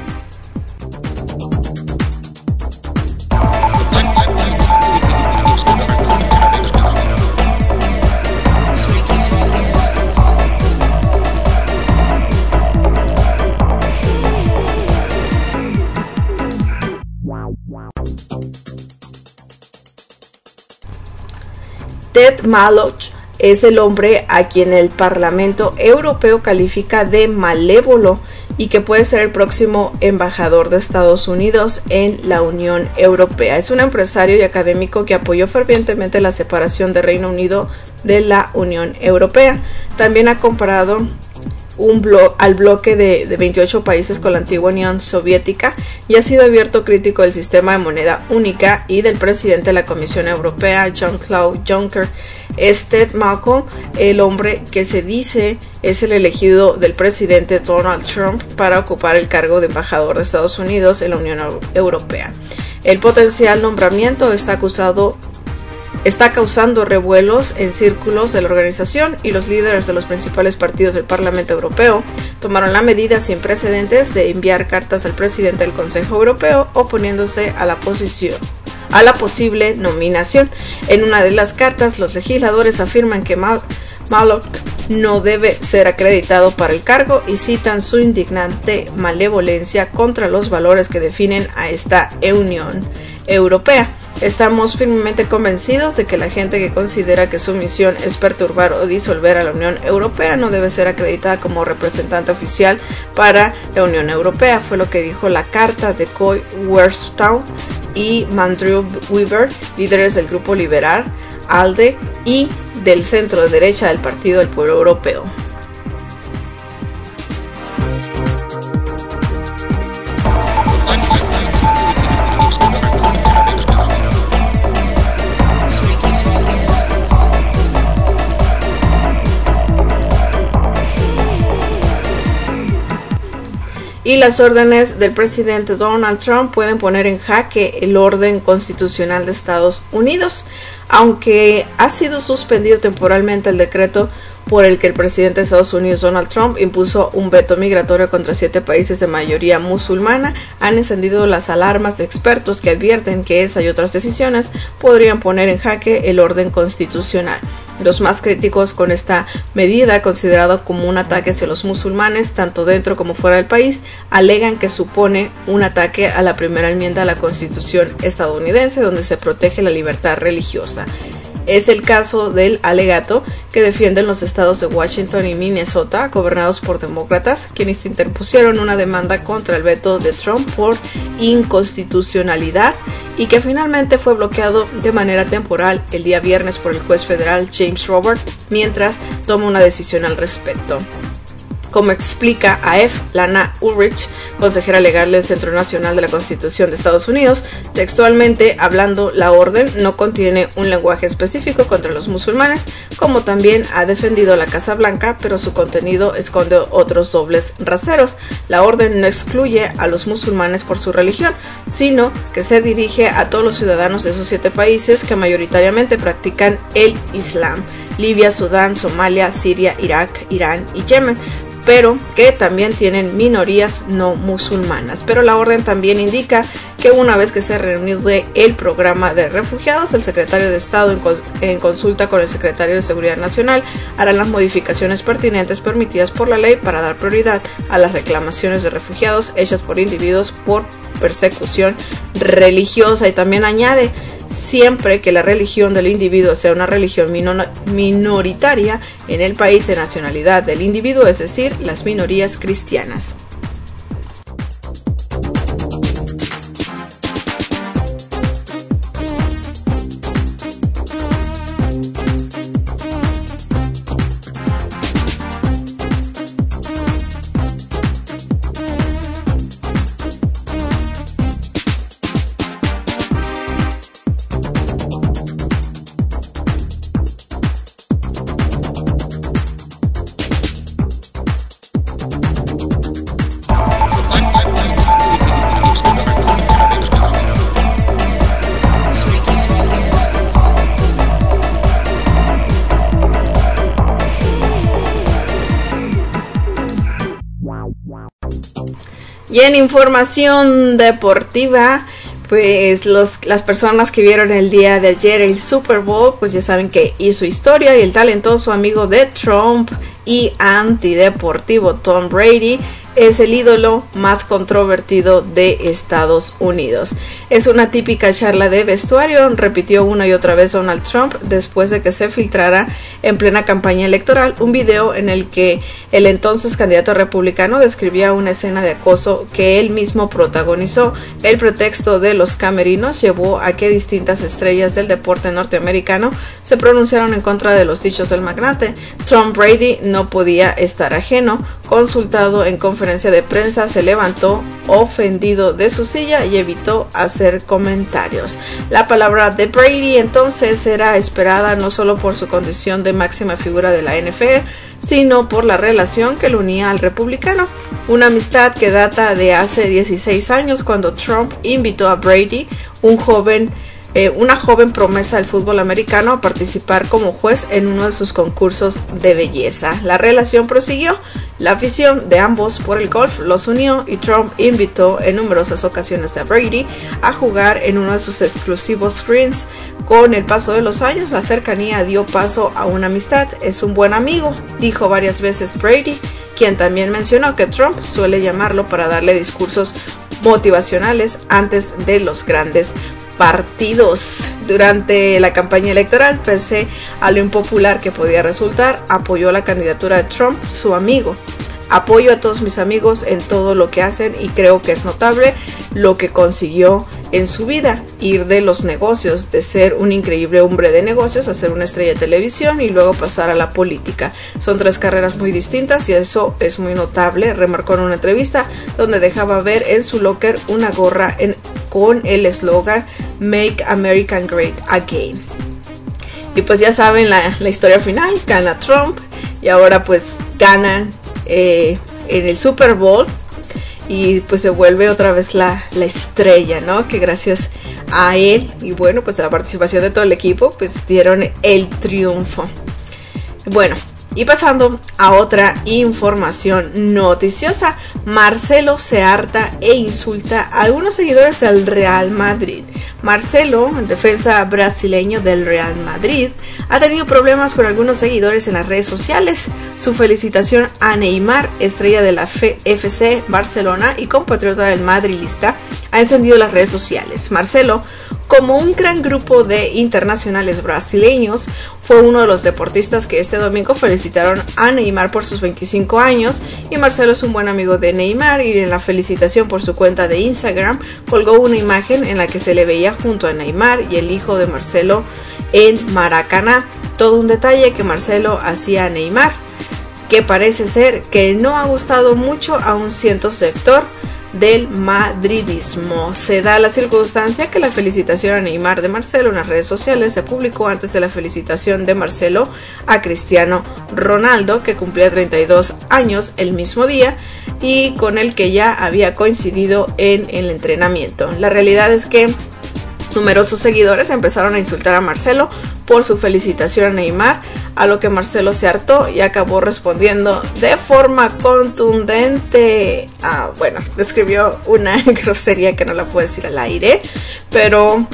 Ted Malloch es el hombre a quien el Parlamento Europeo califica de malévolo y que puede ser el próximo embajador de Estados Unidos en la Unión Europea. Es un empresario y académico que apoyó fervientemente la separación del Reino Unido de la Unión Europea. También ha comparado al bloque de 28 países con la antigua Unión Soviética y ha sido abierto crítico del sistema de moneda única y del presidente de la Comisión Europea, Jean-Claude Juncker. Es Ted Malcolm, el hombre que se dice es el elegido del presidente Donald Trump para ocupar el cargo de embajador de Estados Unidos en la Unión Europea. El potencial nombramiento está causando revuelos en círculos de la organización, y los líderes de los principales partidos del Parlamento Europeo tomaron la medida sin precedentes de enviar cartas al presidente del Consejo Europeo oponiéndose a la posible nominación. En una de las cartas, los legisladores afirman que Malloch no debe ser acreditado para el cargo y citan su indignante malevolencia contra los valores que definen a esta Unión Europea. Estamos firmemente convencidos de que la gente que considera que su misión es perturbar o disolver a la Unión Europea no debe ser acreditada como representante oficial para la Unión Europea, fue lo que dijo la carta de Coy Werstow y Mandrew Weaver, líderes del Grupo Liberal, ALDE y del centro de derecha del Partido del Pueblo Europeo. Y las órdenes del presidente Donald Trump pueden poner en jaque el orden constitucional de Estados Unidos. Aunque ha sido suspendido temporalmente el decreto por el que el presidente de Estados Unidos, Donald Trump, impuso un veto migratorio contra 7 países de mayoría musulmana, han encendido las alarmas de expertos que advierten que esa y otras decisiones podrían poner en jaque el orden constitucional. Los más críticos con esta medida, considerado como un ataque hacia los musulmanes, tanto dentro como fuera del país, alegan que supone un ataque a la primera enmienda a la Constitución estadounidense, donde se protege la libertad religiosa. Es el caso del alegato que defienden los estados de Washington y Minnesota, gobernados por demócratas, quienes interpusieron una demanda contra el veto de Trump por inconstitucionalidad y que finalmente fue bloqueado de manera temporal el día viernes por el juez federal James Roberts mientras toma una decisión al respecto. Como explica AF Lana Ulrich, consejera legal del Centro Nacional de la Constitución de Estados Unidos, textualmente hablando, la orden no contiene un lenguaje específico contra los musulmanes, como también ha defendido la Casa Blanca, pero su contenido esconde otros dobles raseros. La orden no excluye a los musulmanes por su religión, sino que se dirige a todos los ciudadanos de esos 7 países que mayoritariamente practican el Islam: Libia, Sudán, Somalia, Siria, Irak, Irán y Yemen, pero que también tienen minorías no musulmanas. Pero la orden también indica que una vez que se reanude el programa de refugiados, el secretario de Estado, en consulta con el secretario de Seguridad Nacional, hará las modificaciones pertinentes permitidas por la ley para dar prioridad a las reclamaciones de refugiados hechas por individuos por persecución religiosa. Y también añade: siempre que la religión del individuo sea una religión minoritaria en el país de nacionalidad del individuo, es decir, las minorías cristianas. Y en información deportiva, pues las personas que vieron el día de ayer el Super Bowl, pues ya saben que hizo historia, y el talentoso amigo de Trump y antideportivo Tom Brady es el ídolo más controvertido de Estados Unidos. Es una típica charla de vestuario, repitió una y otra vez Donald Trump después de que se filtrara en plena campaña electoral un video en el que el entonces candidato republicano describía una escena de acoso que él mismo protagonizó. El pretexto de los camerinos llevó a que distintas estrellas del deporte norteamericano se pronunciaron en contra de los dichos del magnate. Tom Brady no podía estar ajeno. Consultado en conferencia de prensa, se levantó ofendido de su silla y evitó hacer comentarios. La palabra de Brady entonces era esperada no solo por su condición de máxima figura de la NFL, sino por la relación que lo unía al republicano, una amistad que data de hace 16 años, cuando Trump invitó a Brady, una joven promesa del fútbol americano, a participar como juez en uno de sus concursos de belleza. La relación prosiguió, la afición de ambos por el golf los unió, y Trump invitó en numerosas ocasiones a Brady a jugar en uno de sus exclusivos screens. Con el paso de los años, la cercanía dio paso a una amistad. Es un buen amigo, dijo varias veces Brady, quien también mencionó que Trump suele llamarlo para darle discursos motivacionales antes de los grandes partidos. Durante la campaña electoral, pese a lo impopular que podía resultar, apoyó la candidatura de Trump, su amigo. Apoyo a todos mis amigos en todo lo que hacen, y creo que es notable lo que consiguió en su vida: ir de los negocios, de ser un increíble hombre de negocios, a ser una estrella de televisión y luego pasar a la política. Son 3 carreras muy distintas y eso es muy notable, remarcó en una entrevista donde dejaba ver en su locker una gorra con el eslogan Make America Great Again. Y pues ya saben la historia final: gana Trump y ahora pues ganan en el Super Bowl, y pues se vuelve otra vez la estrella, ¿no? Que gracias a él y bueno, pues a la participación de todo el equipo, pues dieron el triunfo. Bueno, y pasando a otra información noticiosa, Marcelo se harta e insulta a algunos seguidores del Real Madrid. Marcelo, el defensa brasileño del Real Madrid, ha tenido problemas con algunos seguidores en las redes sociales. Su felicitación a Neymar, estrella de la FC Barcelona y compatriota del madrilista, ha encendido las redes sociales. Marcelo, como un gran grupo de internacionales brasileños, fue uno de los deportistas que este domingo felicitaron a Neymar por sus 25 años, y Marcelo es un buen amigo de Neymar, y en la felicitación por su cuenta de Instagram colgó una imagen en la que se le veía junto a Neymar y el hijo de Marcelo en Maracaná. Todo un detalle que Marcelo hacía a Neymar, que parece ser que no ha gustado mucho a un cierto sector del madridismo. Se da la circunstancia que la felicitación a Neymar de Marcelo en las redes sociales se publicó antes de la felicitación de Marcelo a Cristiano Ronaldo, que cumplía 32 años el mismo día y con el que ya había coincidido en el entrenamiento. La realidad es que numerosos seguidores empezaron a insultar a Marcelo por su felicitación a Neymar, a lo que Marcelo se hartó y acabó respondiendo de forma contundente. Describió una grosería que no la puedo decir al aire, pero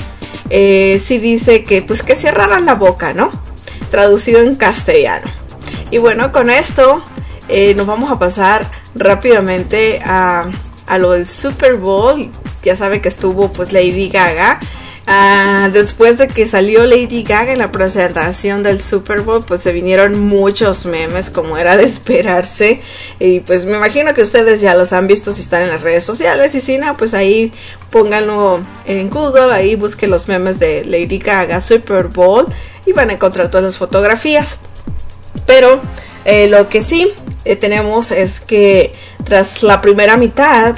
sí dice que pues que cerraran la boca, ¿no? Traducido en castellano. Y bueno, con esto nos vamos a pasar rápidamente a lo del Super Bowl. Ya sabe que estuvo pues Lady Gaga. Después de que salió Lady Gaga en la presentación del Super Bowl, pues se vinieron muchos memes, como era de esperarse, y pues me imagino que ustedes ya los han visto si están en las redes sociales, y si no, pues ahí pónganlo en Google, ahí busquen los memes de Lady Gaga Super Bowl y van a encontrar todas las fotografías. Pero lo que sí tenemos es que tras la primera mitad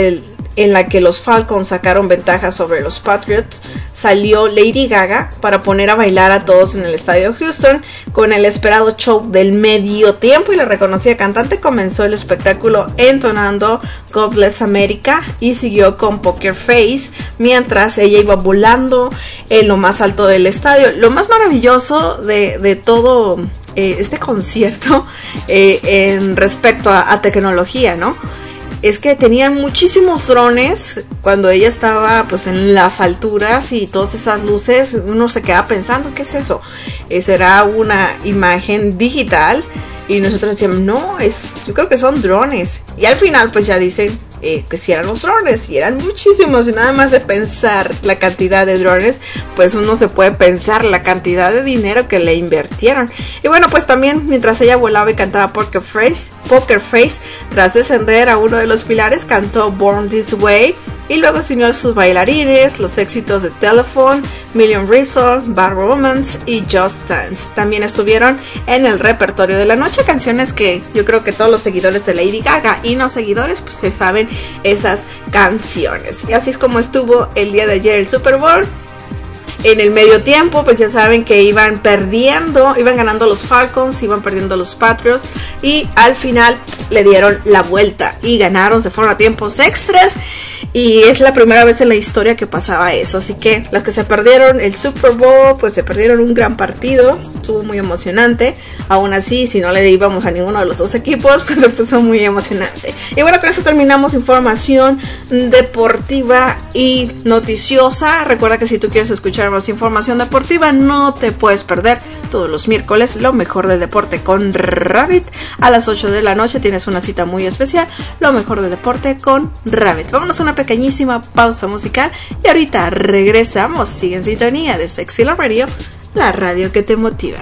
en la que los Falcons sacaron ventaja sobre los Patriots, salió Lady Gaga para poner a bailar a todos en el estadio Houston. Con el esperado show del medio tiempo y la reconocida cantante comenzó el espectáculo entonando God Bless America y siguió con Poker Face mientras ella iba volando en lo más alto del estadio. Lo más maravilloso de todo este concierto en respecto a tecnología, ¿no? Es que tenían muchísimos drones cuando ella estaba pues en las alturas y todas esas luces. Uno se queda pensando, ¿qué es eso? ¿Será una imagen digital? Y nosotros decíamos, no, yo creo que son drones. Y al final pues ya dicen que si eran los drones, y eran muchísimos, y nada más de pensar la cantidad de drones, pues uno se puede pensar la cantidad de dinero que le invirtieron. Y bueno, pues también mientras ella volaba y cantaba Poker Face, tras descender a uno de los pilares, cantó Born This Way, y luego se unió a sus bailarines, los éxitos de Telephone, Million Reasons, Bad Romance y Just Dance. También estuvieron en el repertorio de la noche canciones que yo creo que todos los seguidores de Lady Gaga y no seguidores pues se saben esas canciones. Y así es como estuvo el día de ayer el Super Bowl. En el medio tiempo, pues ya saben que iban ganando los Falcons, iban perdiendo los Patriots, y al final le dieron la vuelta y ganaron, se fueron a tiempos extras, y es la primera vez en la historia que pasaba eso. Así que los que se perdieron el Super Bowl, pues se perdieron un gran partido, estuvo muy emocionante. Aún así, si no le íbamos a ninguno de los dos equipos, pues se puso muy emocionante. Y bueno, con eso terminamos información deportiva y noticiosa. Recuerda que si tú quieres escuchar más información deportiva, no te puedes perder todos los miércoles lo mejor del deporte con Rabbit. A las 8 de la noche tienes una cita muy especial, lo mejor del deporte con Rabbit. Vámonos a una pequeñísima pausa musical y ahorita regresamos. Sigue en sintonía de Sexy Love Radio, la radio que te motiva.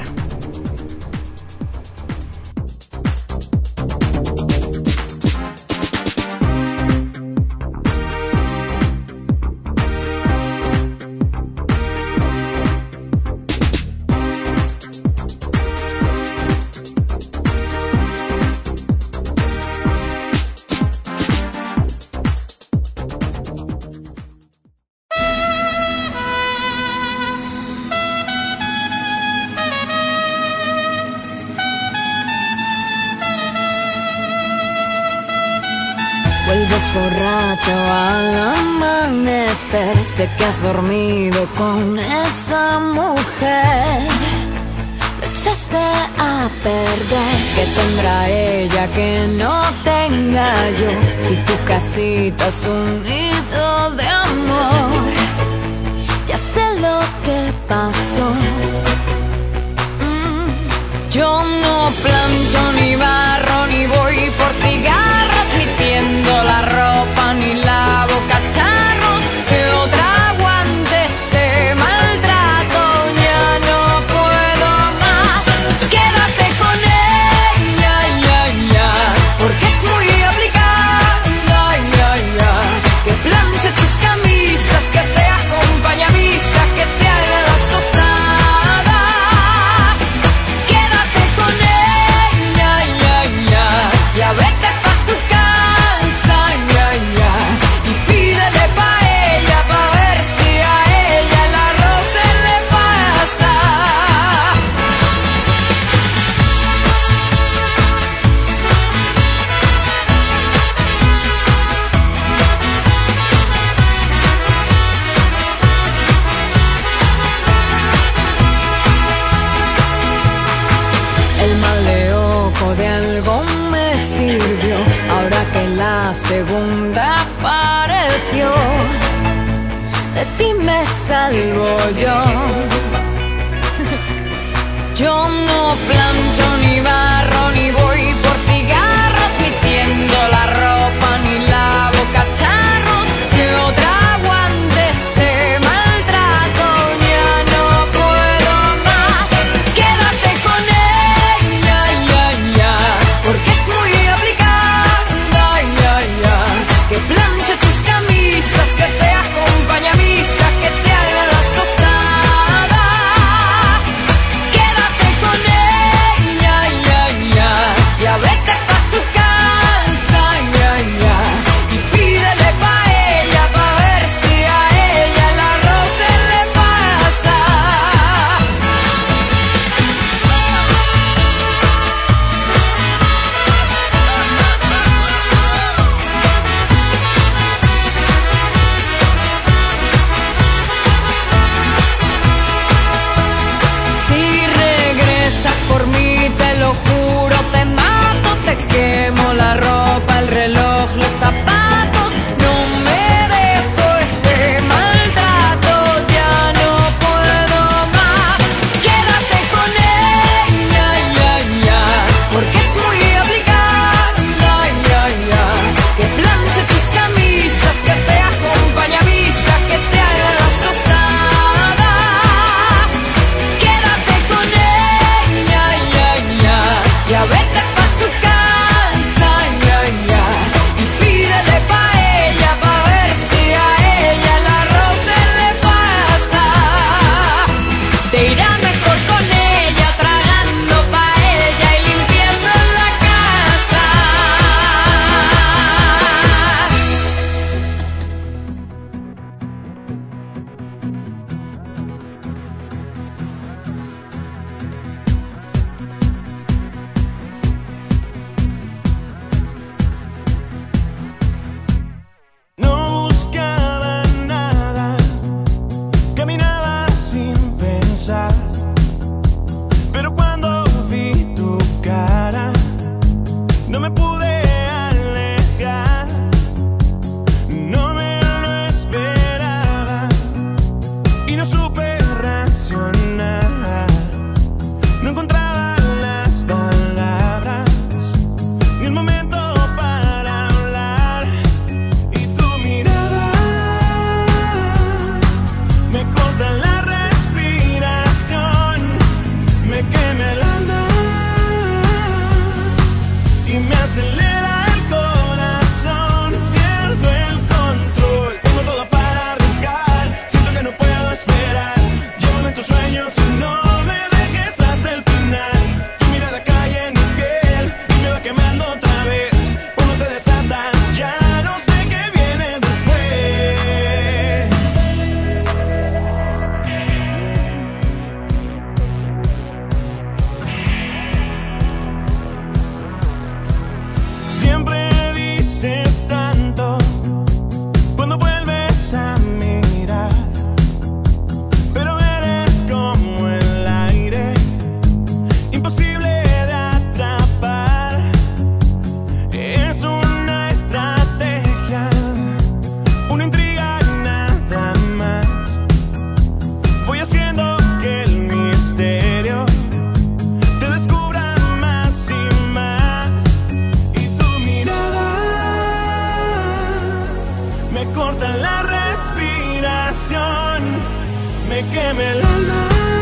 Borracho al amanecer, sé que has dormido con esa mujer. Lo echaste a perder, que tendrá ella que no tenga yo. Si tu casita es un nido de amor, ya sé lo que pasó. Yo no plancho ni barro, ni voy por cigarros, ni tiendo la ropa, ni lavo cacharros. Que otra aguante este maltrato, ya no puedo más. Quédate con ella, porque es muy aplicada, que planche tus camisas, que te acompañe a misa, que te haga las tostadas. Quédate con ella, de ti me salvo yo. Yo no plancho ni barro, ni voy por cigarros, ni tiendo la ropa, ni lavo cacharros, que otra aguante este maltrato. Ya no puedo más, quédate con ella, ya, ya, porque es muy obligada, ya, ya, que planche tus camisas, que te acompañe a misa, que te haga las tostadas. Quédate con ella, ya, ya, ya vete pa' su casa, ya, ya, y pídele pa' ella, pa' ver si a ella el arroz se le pasa. Si regresas por mí, te lo juro, te mato, te quemo la ropa, el reloj, los zapatos. No me dejo este maltrato, ya no puedo más. Quédate con ella, ya, ya, porque es muy obligada, ya, ya, que planche tus camisas, que te acompañe a misa, que te haga las tostadas. Quédate con ella, ya, ya, ya vete pa' su casa, ya, ya, y pídele pa' ella, pa' ver si a ella el arroz se le pasa. Te irá mejor con ella, tragando pa' ella y limpiando la casa. No buscaba nada, caminaba sin pensar, pero cuando vi tu cara, no me pude alejar. No me lo esperaba y no supe reaccionar. No encontraba las palabras, ni un momento para hablar. Y tu mirada me corta la respiración, me quema el alma y me acelera el corazón. Pierdo el control, tengo todo para arriesgar, siento que no puedo esperar. Llévame en tus sueños y no me dejes hasta el final. Tu mirada cae en mi piel y me va quemando otra vez. Cuando te desatas ya no sé qué viene después. Siempre dices tanto cuando vuelves a mirar, pero eres como el aire, imposible de atrapar. Es una estrategia, una intriga y nada más. Voy haciendo que el misterio te descubra más y más. Y tu mirada me corta la respiración, me quema el alma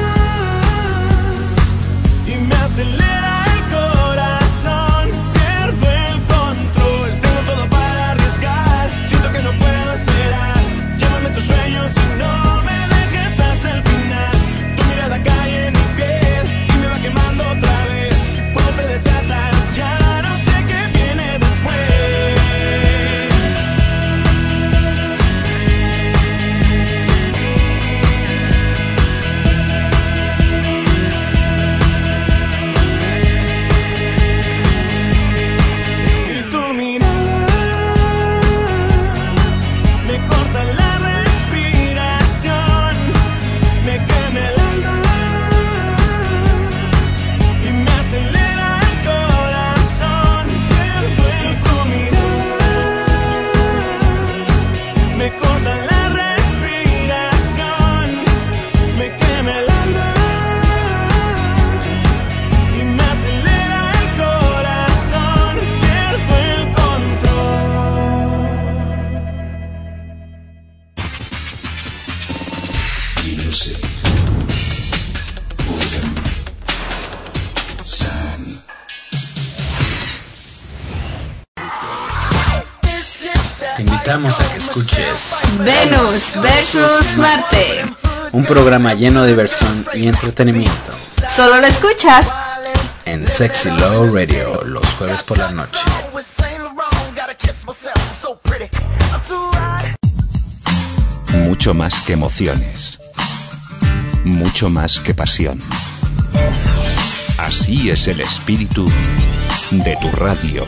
y me acelera el corazón. Pierdo el control, tengo todo para arriesgar, siento que no puedo esperar. Llévame en tus sueños y no me dejes hasta el final. Tu mirada cae en mi piel y me va quemando otra vez. Cuando te desatas ya no sé qué viene después. music. Boredom. Sun. Te invitamos a que escuches Venus versus Marte. un programa lleno de diversión y entretenimiento. Solo lo escuchas En Sexy Low Radio los jueves por la noche. Mucho más que emociones. Mucho más que pasión. Así es el espíritu de tu radio.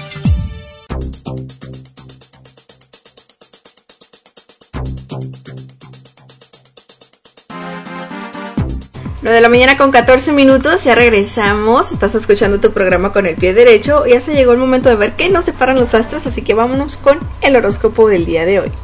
Lo de la mañana con 14 minutos, ya regresamos. Estás escuchando tu programa con el pie derecho. Ya se llegó el momento de ver qué nos separan los astros, así que vámonos con el horóscopo del día de hoy.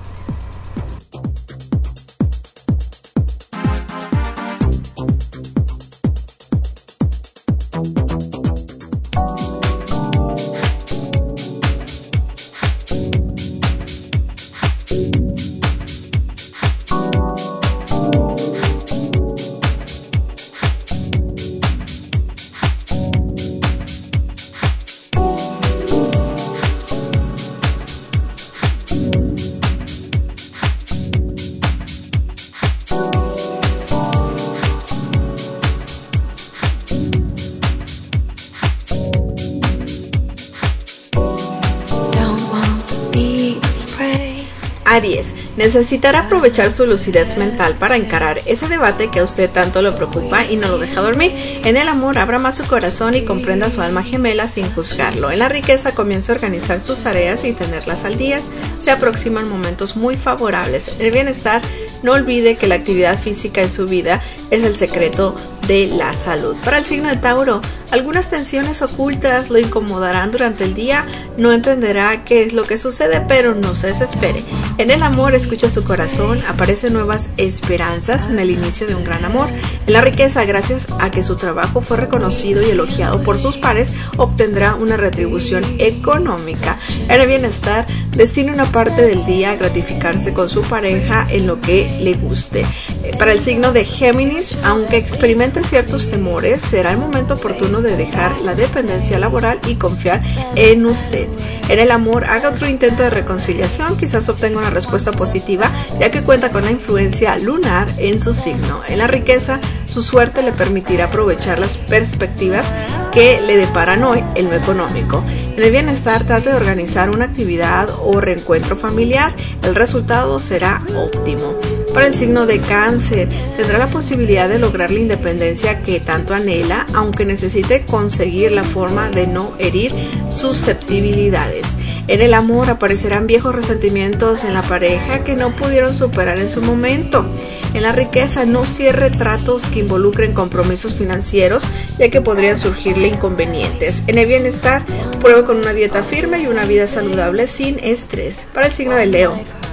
Aries, necesitará aprovechar su lucidez mental para encarar ese debate que a usted tanto le preocupa y no lo deja dormir. En el amor, abra más su corazón y comprenda su alma gemela sin juzgarlo. En la riqueza, comience a organizar sus tareas y tenerlas al día. Se aproximan momentos muy favorables. En el bienestar, no olvide que la actividad física en su vida es el secreto de la salud. Para el signo de Tauro, algunas tensiones ocultas lo incomodarán durante el día. No entenderá qué es lo que sucede, pero no se desespere. En el amor, escucha su corazón, aparecen nuevas esperanzas en el inicio de un gran amor. En la riqueza, gracias a que su trabajo fue reconocido y elogiado por sus pares, obtendrá una retribución económica. En el bienestar, destine una parte del día a gratificarse con su pareja en lo que le guste. Para el signo de Géminis, aunque experimente ciertos temores, será el momento oportuno de dejar la dependencia laboral y confiar en usted. En el amor, haga otro intento de reconciliación, quizás obtenga una respuesta positiva, ya que cuenta con la influencia lunar en su signo. En la riqueza, su suerte le permitirá aprovechar las perspectivas que le deparan hoy en lo económico. En el bienestar, trate de organizar una actividad o reencuentro familiar, el resultado será óptimo. Para el signo de Cáncer, tendrá la posibilidad de lograr la independencia que tanto anhela, aunque necesite conseguir la forma de no herir susceptibilidades. En el amor, aparecerán viejos resentimientos en la pareja que no pudieron superar en su momento. En la riqueza, no cierre tratos que involucren compromisos financieros, ya que podrían surgirle inconvenientes. En el bienestar, pruebe con una dieta firme y una vida saludable sin estrés. Para el signo de Leo,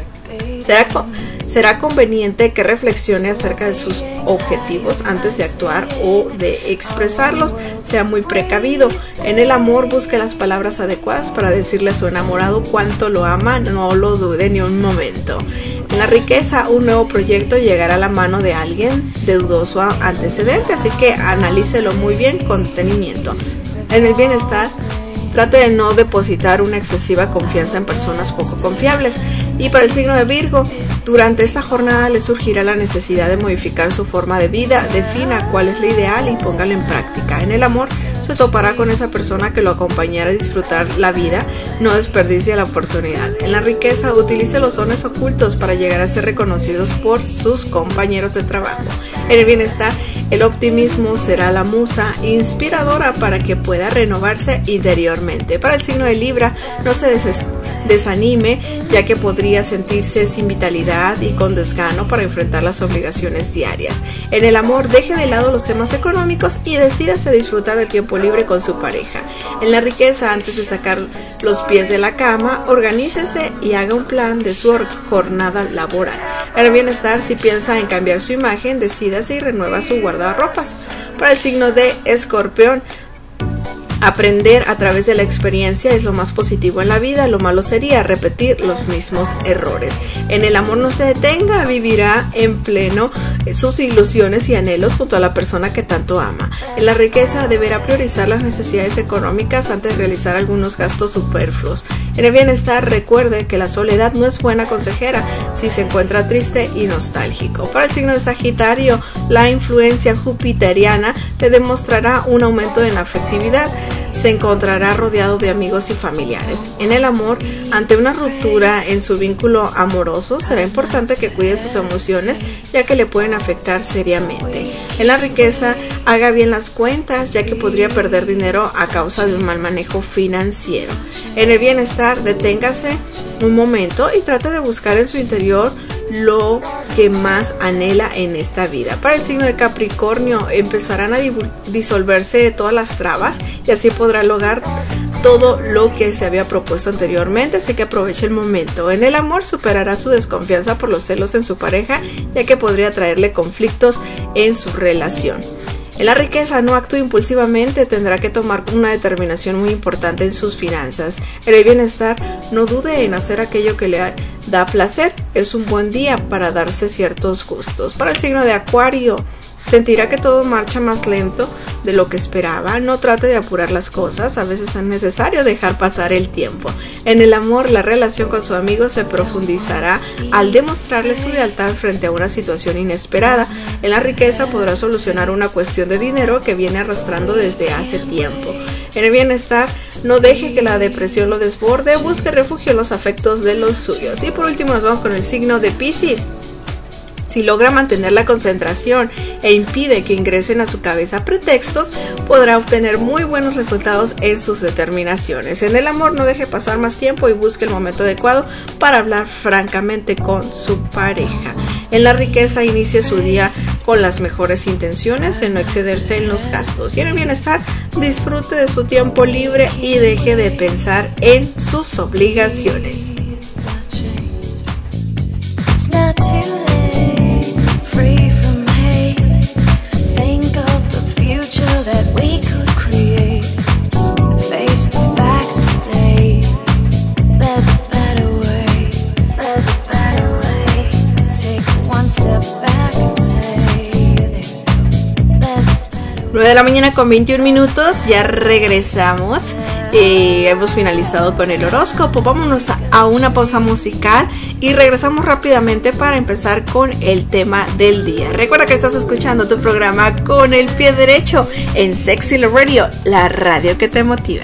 será conveniente que reflexione acerca de sus objetivos antes de actuar o de expresarlos. Sea muy precavido. En el amor, busque las palabras adecuadas para decirle a su enamorado cuánto lo ama, no lo dude ni un momento. En la riqueza, un nuevo proyecto llegará a la mano de alguien de dudoso antecedente, así que analícelo muy bien con detenimiento. En el bienestar, trate de no depositar una excesiva confianza en personas poco confiables. Y para el signo de Virgo, durante esta jornada le surgirá la necesidad de modificar su forma de vida. Defina cuál es la ideal y póngalo en práctica. En el amor, se topará con esa persona que lo acompañará a disfrutar la vida. No desperdicie la oportunidad. En la riqueza, utilice los dones ocultos para llegar a ser reconocidos por sus compañeros de trabajo. En el bienestar, el optimismo será la musa inspiradora para que pueda renovarse interiormente. Para el signo de Libra, no se desanime, ya que podría sentirse sin vitalidad y con desgano para enfrentar las obligaciones diarias. En el amor, deje de lado los temas económicos y decídase a disfrutar del tiempo libre con su pareja. En la riqueza, antes de sacar los pies de la cama, organícese y haga un plan de su jornada laboral. En el bienestar, si piensa en cambiar su imagen, decídase y renueva su guardarropas. Para el signo de Escorpión, Aprender a través de la experiencia es lo más positivo en la vida, lo malo sería repetir los mismos errores. En el amor no se detenga, vivirá en pleno sus ilusiones y anhelos junto a la persona que tanto ama. En la riqueza deberá priorizar las necesidades económicas antes de realizar algunos gastos superfluos. En el bienestar recuerde que la soledad no es buena consejera si se encuentra triste y nostálgico. Para el signo de Sagitario, la influencia jupiteriana le demostrará un aumento en la afectividad. Se encontrará rodeado de amigos y familiares. En el amor, ante una ruptura en su vínculo amoroso, será importante que cuide sus emociones, ya que le pueden afectar seriamente. En la riqueza, haga bien las cuentas, ya que podría perder dinero a causa de un mal manejo financiero. En el bienestar, deténgase un momento y trate de buscar en su interior lo que más anhela en esta vida. Para el signo de Capricornio, empezarán a disolverse todas las trabas y así podrá lograr todo lo que se había propuesto anteriormente, así que aproveche el momento. En el amor, superará su desconfianza por los celos en su pareja, ya que podría traerle conflictos en su relación. En la riqueza, no actúe impulsivamente, tendrá que tomar una determinación muy importante en sus finanzas. En el bienestar, no dude en hacer aquello que le da placer, es un buen día para darse ciertos gustos. Para el signo de Acuario, sentirá que todo marcha más lento de lo que esperaba. No trate de apurar las cosas, a veces es necesario dejar pasar el tiempo. En el amor, la relación con su amigo se profundizará al demostrarle su lealtad frente a una situación inesperada. En la riqueza, podrá solucionar una cuestión de dinero que viene arrastrando desde hace tiempo. En el bienestar, no deje que la depresión lo desborde, busque refugio en los afectos de los suyos. Y por último, nos vamos con el signo de Piscis. Si logra mantener la concentración e impide que ingresen a su cabeza pretextos, podrá obtener muy buenos resultados en sus determinaciones. En el amor, no deje pasar más tiempo y busque el momento adecuado para hablar francamente con su pareja. En la riqueza, inicie su día con las mejores intenciones en no excederse en los gastos. Y en el bienestar, disfrute de su tiempo libre y deje de pensar en sus obligaciones. That we could create. Face the facts today. There's a better way. There's a better way. Take one step back and say there's a better way. 9 de la mañana con 21 minutos, ya regresamos. Hemos finalizado con el horóscopo. Vámonos a una pausa musical y regresamos rápidamente para empezar con el tema del día. Recuerda que estás escuchando tu programa Con el Pie Derecho en Sexy Love Radio, la radio que te motiva.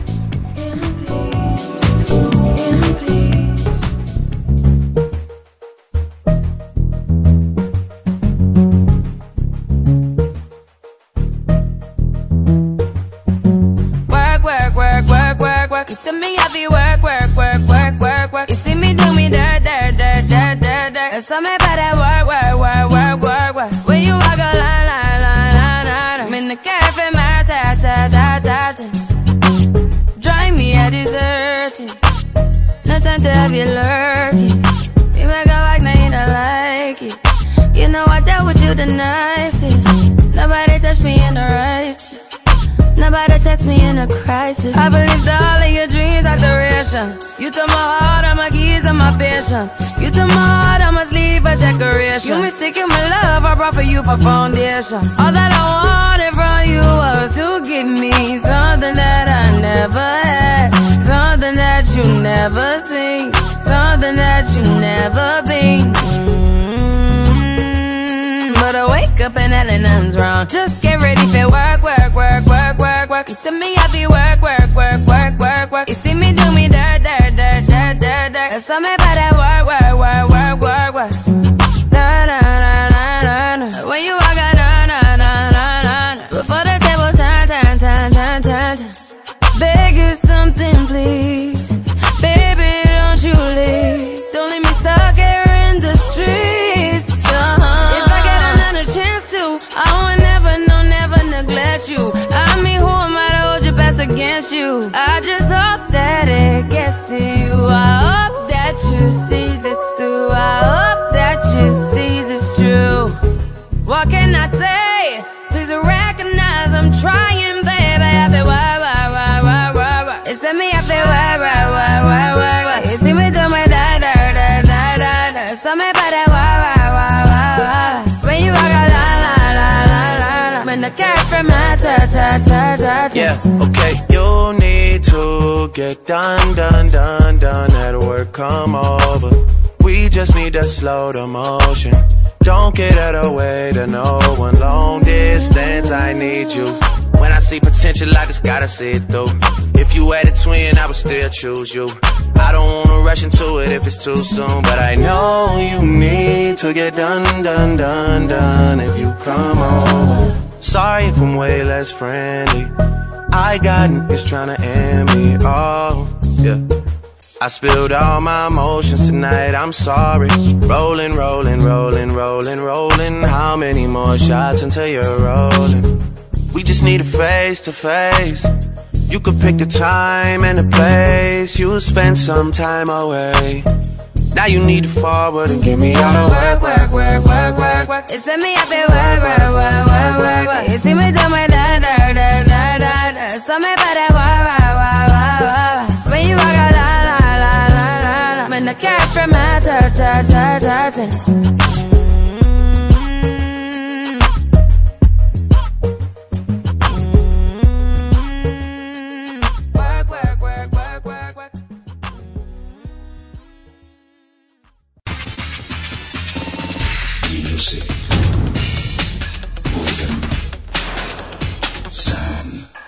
You see me happy work. You see me do me dirt. And so me better work. When you walk a line. I'm in the cafe, my ta. Drive me a dessert. No time to have you lurking. You make a like, now you don't like it. You know I dealt with you the nicest. Nobody touched me in the righteous. Nobody text me in a crisis. I believed all of your dreams are duration. You took my heart, all my keys, and my patience. You took my heart, I must leave a decoration. You mistaken my love, I brought for you for foundation. All that I wanted from you was to give me something that I never had, something that you never seen, something that you never been. But I wake up and hell nothing's wrong. Just get ready for work. You see me happy work. You see me do me dirt. And so me better work. When you walk out, before the table turn. Beg you something, please. Baby, don't you leave. Don't leave me stuck here in the streets. If I get another chance to, I would never neglect you. I mean, who am I to hold your best against you? I just hope that it gets to you. I hope that you see this through. I hope that you see this true. What can I say? Please recognize I'm trying, baby. Happy work. Yeah, okay. You need to get done. That'll work, come over. We just need to slow the motion. Don't get out of the way to no one. Long distance, I need you. When I see potential, I just gotta see it through. If you had a twin, I would still choose you. I don't wanna rush into it if it's too soon, but I know you need to get done. If you come over, sorry if I'm way less friendly. I got niggas tryna end me. Oh, yeah. I spilled all my emotions tonight, I'm sorry. Rolling. How many more shots until you're rolling? We just need a face to face. You could pick the time and the place. You'll spend some time away. Now you need to forward and give me all the work. It's me up there, work. You see me do my da. So me better work. When you walk out, la. When the cat from my turn. Music. Morgan. Sam.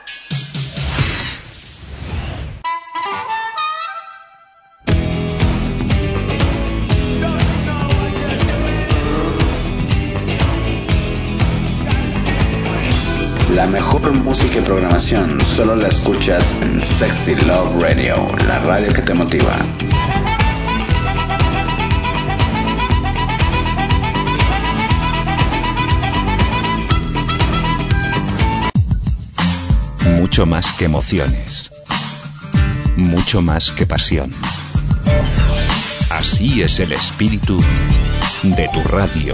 La mejor música y programación solo la escuchas en Sexy Love Radio, la radio que te motiva. Mucho más que emociones. Mucho más que pasión. Así es el espíritu de tu radio.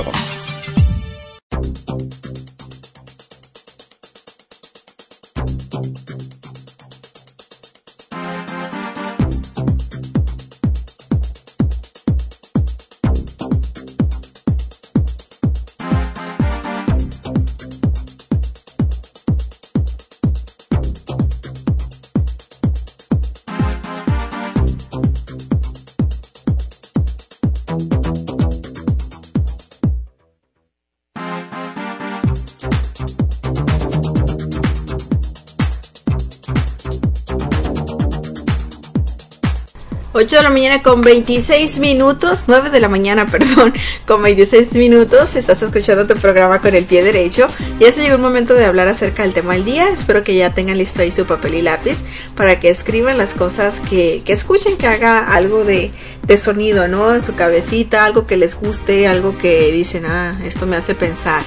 De la mañana con 26 minutos, 9 de la mañana, perdón, con 26 minutos, estás escuchando tu programa Con el Pie Derecho. Ya se llegó el momento de hablar acerca del tema del día. Espero que ya tengan listo ahí su papel y lápiz para que escriban las cosas que escuchen, que haga algo de sonido, ¿no? En su cabecita, algo que les guste, algo que dicen, esto me hace pensar,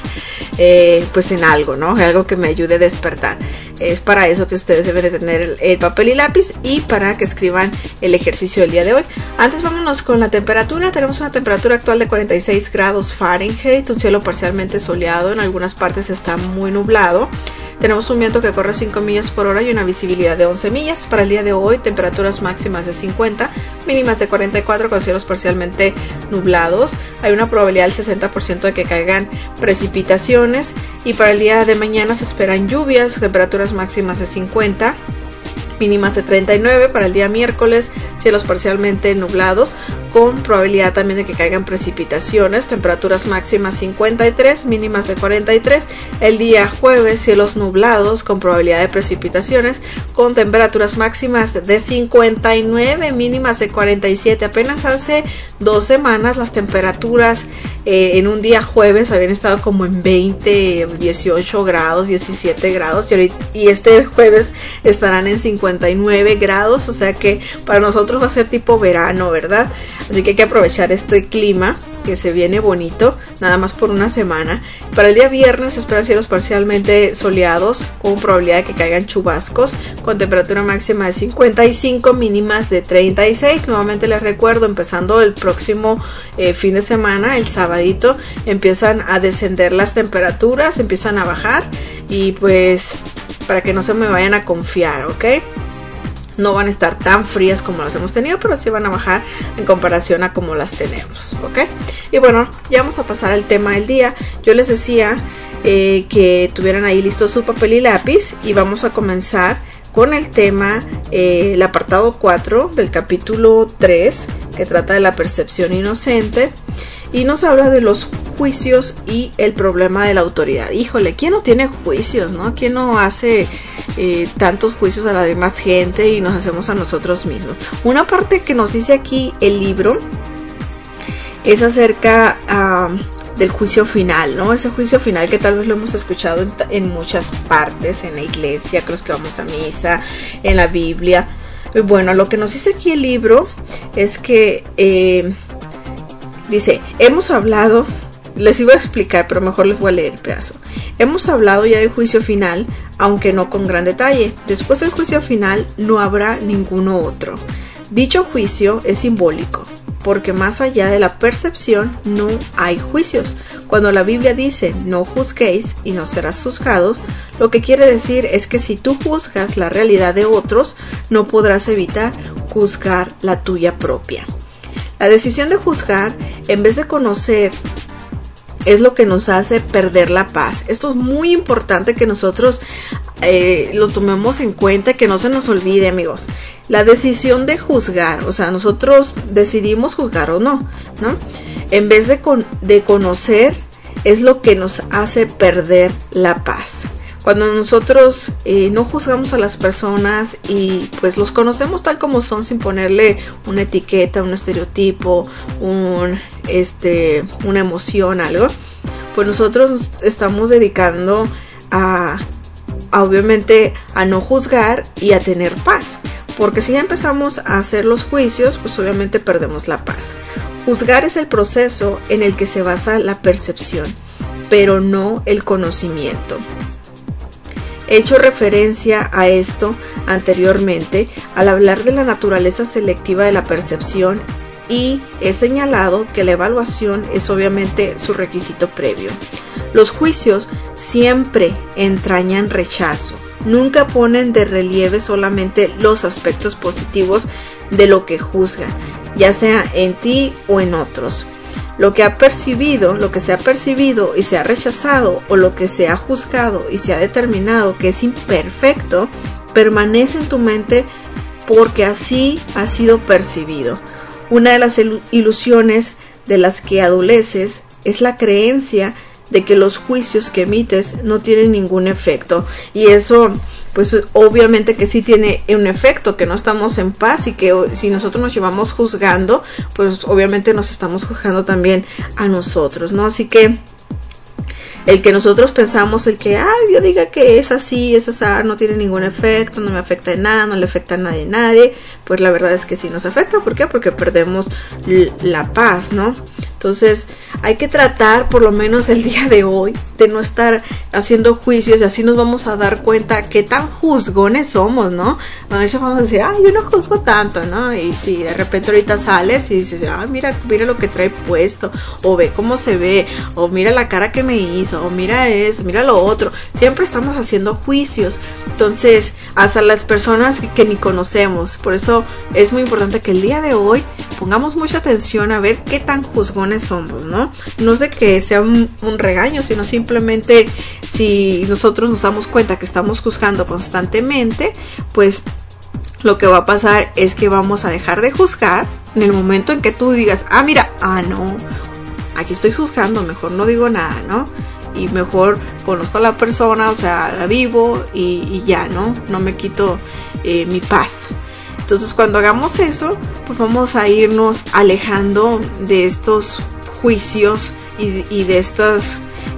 pues en algo, ¿no? Algo que me ayude a despertar. Es para eso que ustedes deben de tener el papel y lápiz y para que escriban el ejercicio del día de hoy. Antes vámonos con la temperatura. Tenemos una temperatura actual de 46 grados Fahrenheit, un cielo parcialmente soleado, en algunas partes está muy nublado. Tenemos un viento que corre 5 millas por hora y una visibilidad de 11 millas. Para el día de hoy, temperaturas máximas de 50, mínimas de 44 con cielos parcialmente nublados. Hay una probabilidad del 60% de que caigan precipitaciones. Y para el día de mañana se esperan lluvias, temperaturas máximas de 50. Mínimas de 39 para el día miércoles, cielos parcialmente nublados con probabilidad también de que caigan precipitaciones, temperaturas máximas 53, mínimas de 43. El día jueves, cielos nublados con probabilidad de precipitaciones con temperaturas máximas de 59, mínimas de 47. Apenas hace 2 semanas las temperaturas en un día jueves habían estado como en 20, 18 grados, 17 grados y este jueves estarán en 59 grados, o sea que para nosotros va a ser tipo verano, ¿verdad? Así que hay que aprovechar este clima que se viene bonito, nada más por una semana. Para el día viernes se esperan cielos parcialmente soleados con probabilidad de que caigan chubascos con temperatura máxima de 55, mínimas de 36. Nuevamente les recuerdo, empezando el próximo fin de semana, el sabadito, empiezan a descender las temperaturas, empiezan a bajar y pues para que no se me vayan a confiar, ¿ok? no van a estar tan frías como las hemos tenido, pero sí van a bajar en comparación a como las tenemos, ¿ok? Y bueno, ya vamos a pasar al tema del día. Yo les decía que tuvieran ahí listo su papel y lápiz y vamos a comenzar con el tema, el apartado 4 del capítulo 3, que trata de la percepción inocente y nos habla de los juicios y el problema de la autoridad. Híjole, ¿quién no tiene juicios, no? ¿Quién no hace tantos juicios a la demás gente y nos hacemos a nosotros mismos? Una parte que nos dice aquí el libro es acerca del juicio final, ¿no? Ese juicio final que tal vez lo hemos escuchado en muchas partes, en la iglesia, creo que vamos a misa, en la Biblia. Bueno, lo que nos dice aquí el libro es que dice, hemos hablado, les iba a explicar, pero mejor les voy a leer el pedazo. Hemos hablado ya del juicio final, aunque no con gran detalle. Después del juicio final no habrá ninguno otro. Dicho juicio es simbólico, porque más allá de la percepción no hay juicios. Cuando la Biblia dice no juzguéis y no serás juzgados, lo que quiere decir es que si tú juzgas la realidad de otros, no podrás evitar juzgar la tuya propia. La decisión de juzgar, en vez de conocer, es lo que nos hace perder la paz. Esto es muy importante que nosotros lo tomemos en cuenta, que no se nos olvide, amigos. La decisión de juzgar, o sea, nosotros decidimos juzgar o no, ¿no? En vez de conocer, es lo que nos hace perder la paz. Cuando nosotros no juzgamos a las personas y pues los conocemos tal como son, sin ponerle una etiqueta, un estereotipo, una emoción, algo, pues nosotros nos estamos dedicando obviamente a no juzgar y a tener paz. Porque si ya empezamos a hacer los juicios, pues obviamente perdemos la paz. Juzgar es el proceso en el que se basa la percepción, pero no el conocimiento. He hecho referencia a esto anteriormente al hablar de la naturaleza selectiva de la percepción y he señalado que la evaluación es obviamente su requisito previo. Los juicios siempre entrañan rechazo, nunca ponen de relieve solamente los aspectos positivos de lo que juzgan, ya sea en ti o en otros. Lo que se ha percibido y se ha rechazado, o lo que se ha juzgado y se ha determinado que es imperfecto, permanece en tu mente porque así ha sido percibido. Una de las ilusiones de las que adoleces es la creencia de que los juicios que emites no tienen ningún efecto, y eso pues obviamente que sí tiene un efecto, que no estamos en paz y que si nosotros nos llevamos juzgando, pues obviamente nos estamos juzgando también a nosotros, ¿no? Así que el que nosotros pensamos, el que yo diga que es así, no tiene ningún efecto, no me afecta en nada, no le afecta a nadie, pues la verdad es que sí nos afecta. ¿Por qué? Porque perdemos la paz, ¿no? Entonces hay que tratar por lo menos el día de hoy de no estar haciendo juicios, y así nos vamos a dar cuenta qué tan juzgones somos, ¿no? A veces vamos a decir, yo no juzgo tanto, ¿no? Y si de repente ahorita sales y dices, mira lo que trae puesto, o ve cómo se ve, o mira la cara que me hizo, o mira eso, mira lo otro. Siempre estamos haciendo juicios. Entonces, hasta las personas que ni conocemos. Por eso es muy importante que el día de hoy pongamos mucha atención a ver qué tan juzgones somos, ¿no? No es de que sea un regaño, sino simplemente si nosotros nos damos cuenta que estamos juzgando constantemente, pues lo que va a pasar es que vamos a dejar de juzgar en el momento en que tú digas, no, aquí estoy juzgando, mejor no digo nada, ¿no? Y mejor conozco a la persona, o sea, la vivo y ya, ¿no? No me quito mi paz. Entonces cuando hagamos eso, pues vamos a irnos alejando de estos juicios y de estos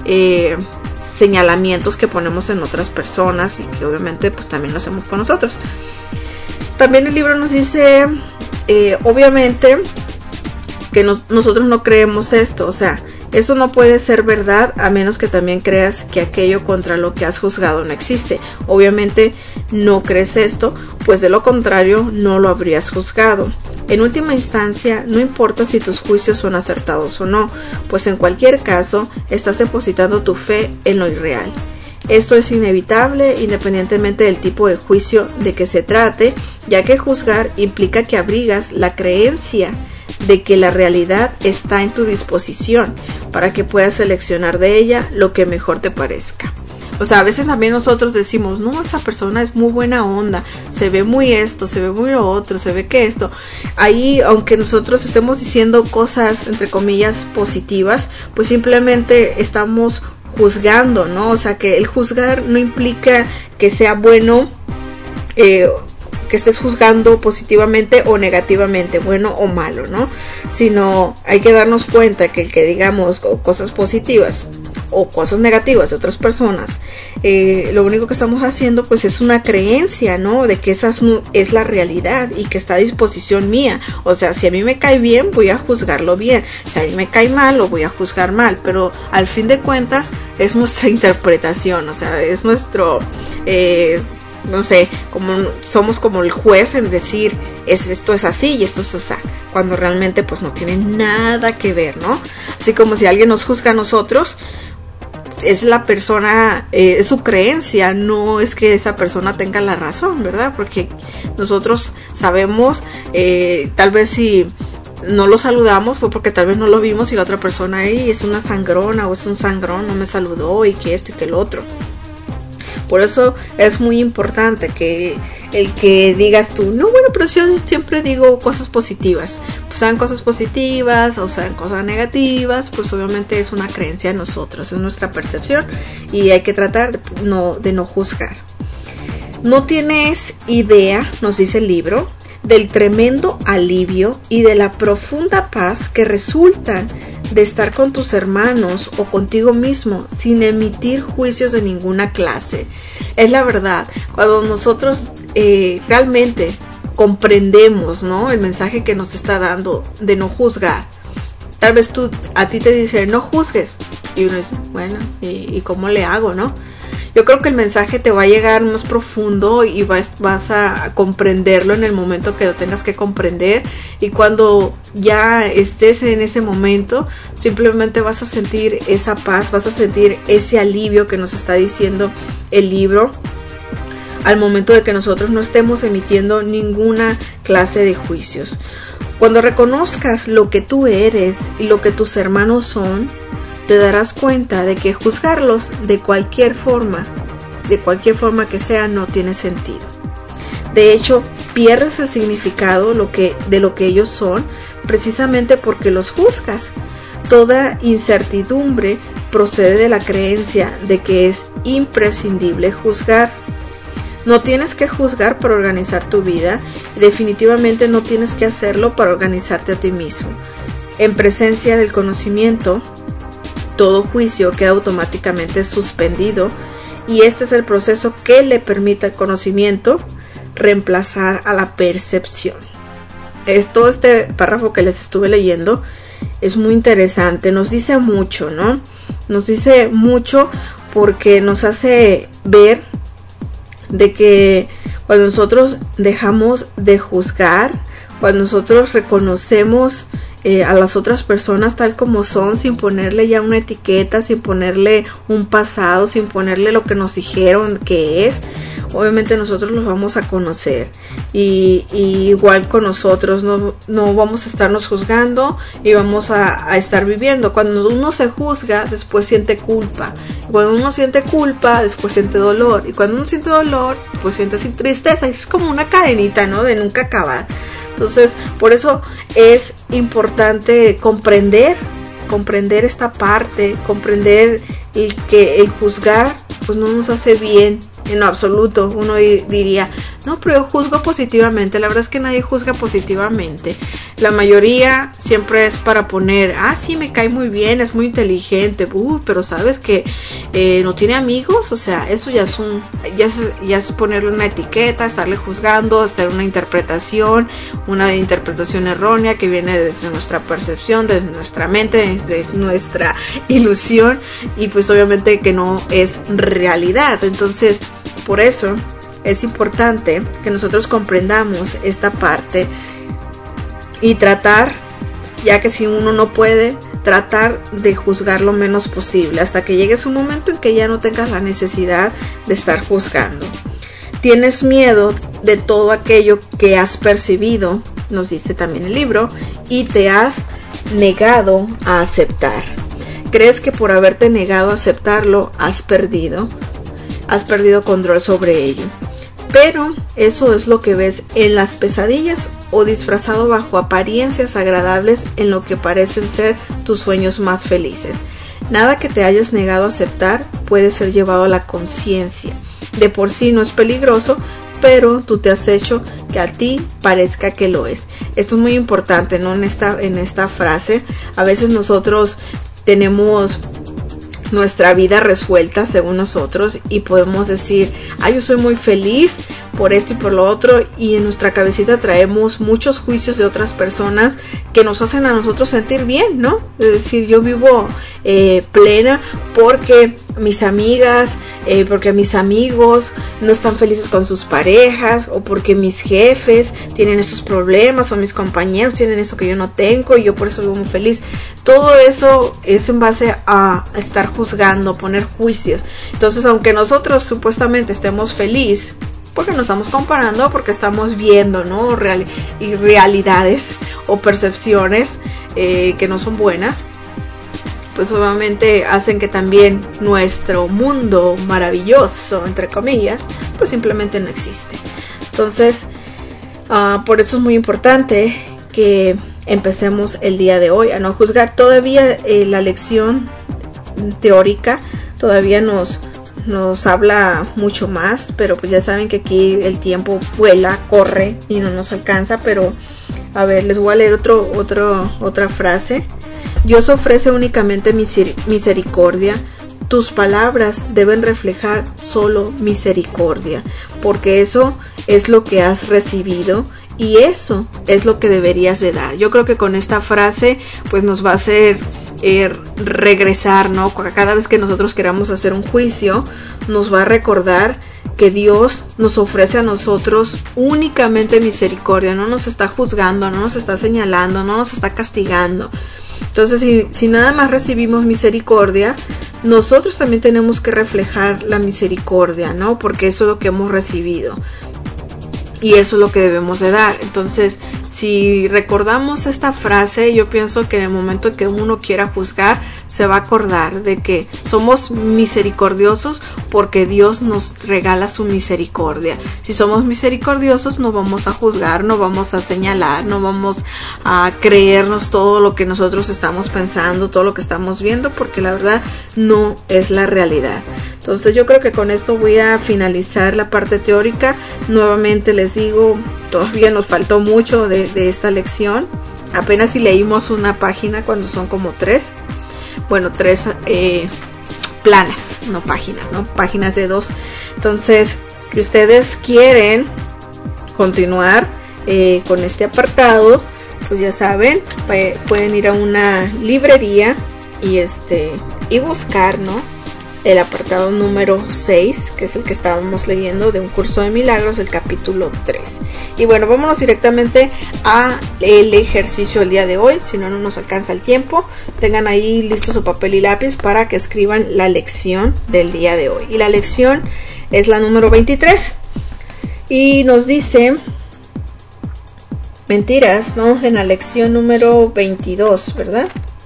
señalamientos que ponemos en otras personas, y que obviamente pues también lo hacemos con nosotros. También el libro nos dice, obviamente, que nosotros no creemos esto, o sea, eso no puede ser verdad a menos que también creas que aquello contra lo que has juzgado no existe. Obviamente no crees esto, pues de lo contrario no lo habrías juzgado. En última instancia, no importa si tus juicios son acertados o no, pues en cualquier caso estás depositando tu fe en lo irreal. Esto es inevitable independientemente del tipo de juicio de que se trate, ya que juzgar implica que abrigas la creencia de que la realidad está en tu disposición para que puedas seleccionar de ella lo que mejor te parezca. O sea, a veces también nosotros decimos, no, esa persona es muy buena onda, se ve muy esto, se ve muy lo otro, se ve que esto. Ahí, aunque nosotros estemos diciendo cosas, entre comillas, positivas, pues simplemente estamos juzgando, ¿no? O sea, que el juzgar no implica que sea bueno, que estés juzgando positivamente o negativamente, bueno o malo, ¿no? Sino hay que darnos cuenta que el que digamos cosas positivas o cosas negativas de otras personas, lo único que estamos haciendo pues es una creencia, ¿no? De que esa es la realidad y que está a disposición mía. O sea, si a mí me cae bien, voy a juzgarlo bien. Si a mí me cae mal, lo voy a juzgar mal. Pero al fin de cuentas es nuestra interpretación, o sea, es nuestro... no sé, como somos como el juez en decir esto es así y esto es así, cuando realmente pues no tiene nada que ver, ¿no? Así como si alguien nos juzga a nosotros, es la persona, es su creencia, no es que esa persona tenga la razón, ¿verdad? Porque nosotros sabemos, tal vez si no lo saludamos fue porque tal vez no lo vimos y la otra persona ahí es una sangrona o es un sangrón, no me saludó y que esto y que el otro. Por eso es muy importante que el que digas tú, no, bueno, pero yo siempre digo cosas positivas. Pues sean cosas positivas o sean cosas negativas, pues obviamente es una creencia de nosotros, es nuestra percepción y hay que tratar de no juzgar. No tienes idea, nos dice el libro, del tremendo alivio y de la profunda paz que resultan de estar con tus hermanos o contigo mismo sin emitir juicios de ninguna clase. Es la verdad, cuando nosotros realmente comprendemos, ¿no?, el mensaje que nos está dando de no juzgar. Tal vez a ti te dicen no juzgues y uno dice, bueno, ¿y cómo le hago, no? Yo creo que el mensaje te va a llegar más profundo y vas a comprenderlo en el momento que lo tengas que comprender, y cuando ya estés en ese momento simplemente vas a sentir esa paz, vas a sentir ese alivio que nos está diciendo el libro al momento de que nosotros no estemos emitiendo ninguna clase de juicios. Cuando reconozcas lo que tú eres y lo que tus hermanos son, te darás cuenta de que juzgarlos de cualquier forma que sea, no tiene sentido. De hecho, pierdes el significado de lo que ellos son precisamente porque los juzgas. Toda incertidumbre procede de la creencia de que es imprescindible juzgar. No tienes que juzgar para organizar tu vida, y definitivamente no tienes que hacerlo para organizarte a ti mismo. En presencia del conocimiento, todo juicio queda automáticamente suspendido, y este es el proceso que le permite al conocimiento reemplazar a la percepción. Todo este párrafo que les estuve leyendo es muy interesante, nos dice mucho, ¿no? Nos dice mucho porque nos hace ver de que cuando nosotros dejamos de juzgar, cuando nosotros reconocemos a las otras personas tal como son, sin ponerle ya una etiqueta, sin ponerle un pasado, sin ponerle lo que nos dijeron que es, obviamente nosotros los vamos a conocer, y igual con nosotros no vamos a estarnos juzgando y vamos a estar viviendo. Cuando uno se juzga, después siente culpa, cuando uno siente culpa, después siente dolor, y cuando uno siente dolor, pues siente tristeza, y es como una cadenita, ¿no?, de nunca acabar. Entonces, por eso es importante comprender esta parte, comprender que el juzgar pues no nos hace bien en absoluto. Uno diría, no, pero yo juzgo positivamente. La verdad es que nadie juzga positivamente. La mayoría siempre es para poner, sí, me cae muy bien, es muy inteligente, pero sabes que no tiene amigos. O sea, eso ya es ponerle una etiqueta, estarle juzgando, hacer una interpretación errónea que viene desde nuestra percepción, desde nuestra mente, desde nuestra ilusión, y pues obviamente que no es realidad. Entonces, por eso es importante que nosotros comprendamos esta parte y tratar, ya que si uno no puede, tratar de juzgar lo menos posible hasta que llegues un momento en que ya no tengas la necesidad de estar juzgando. Tienes miedo de todo aquello que has percibido, nos dice también el libro, y te has negado a aceptar. Crees que por haberte negado a aceptarlo has perdido control sobre ello. Pero eso es lo que ves en las pesadillas o disfrazado bajo apariencias agradables en lo que parecen ser tus sueños más felices. Nada que te hayas negado a aceptar puede ser llevado a la conciencia. De por sí no es peligroso, pero tú te has hecho que a ti parezca que lo es. Esto es muy importante, ¿no? En esta frase, a veces nosotros tenemos nuestra vida resuelta según nosotros y podemos decir, yo soy muy feliz por esto y por lo otro, y en nuestra cabecita traemos muchos juicios de otras personas que nos hacen a nosotros sentir bien, ¿no? Es decir, yo vivo plena porque mis amigas, porque mis amigos no están felices con sus parejas, o porque mis jefes tienen estos problemas, o mis compañeros tienen eso que yo no tengo y yo por eso vivo muy feliz. Todo eso es en base a estar juzgando, poner juicios. Entonces, aunque nosotros supuestamente estemos felices, porque nos estamos comparando, porque estamos viendo, ¿no? Realidades o percepciones que no son buenas, pues obviamente hacen que también nuestro mundo maravilloso, entre comillas, pues simplemente no existe. Entonces, por eso es muy importante que empecemos el día de hoy a no juzgar. Todavía la lección teórica todavía nos habla mucho más, pero pues ya saben que aquí el tiempo vuela, corre y no nos alcanza. Pero a ver, les voy a leer otra frase. Dios ofrece únicamente misericordia. Tus palabras deben reflejar solo misericordia, porque eso es lo que has recibido y eso es lo que deberías de dar. Yo creo que con esta frase pues nos va a hacer regresar, ¿no? Cada vez que nosotros queramos hacer un juicio, nos va a recordar que Dios nos ofrece a nosotros únicamente misericordia. No nos está juzgando, no nos está señalando, no nos está castigando. Entonces, si nada más recibimos misericordia, nosotros también tenemos que reflejar la misericordia, ¿no? Porque eso es lo que hemos recibido y eso es lo que debemos de dar. Entonces, si recordamos esta frase, yo pienso que en el momento que uno quiera juzgar, se va a acordar de que somos misericordiosos porque Dios nos regala su misericordia. Si somos misericordiosos, no vamos a juzgar, no vamos a señalar, no vamos a creernos todo lo que nosotros estamos pensando, todo lo que estamos viendo, porque la verdad no es la realidad. Entonces yo creo que con esto voy a finalizar la parte teórica. Nuevamente les digo, todavía nos faltó mucho de esta lección. Apenas si leímos una página cuando son como tres planas, no páginas, ¿no? Páginas de 2. Entonces, si ustedes quieren continuar con este apartado, pues ya saben, pueden ir a una librería y buscar, ¿no? El apartado número 6, que es el que estábamos leyendo de Un Curso de Milagros, el capítulo 3. Y bueno, vámonos directamente a el ejercicio del día de hoy, si no nos alcanza el tiempo. Tengan ahí listo su papel y lápiz para que escriban la lección del día de hoy. Y la lección es la número 23. Y nos dice... Mentiras, vamos en la lección número 22, ¿verdad?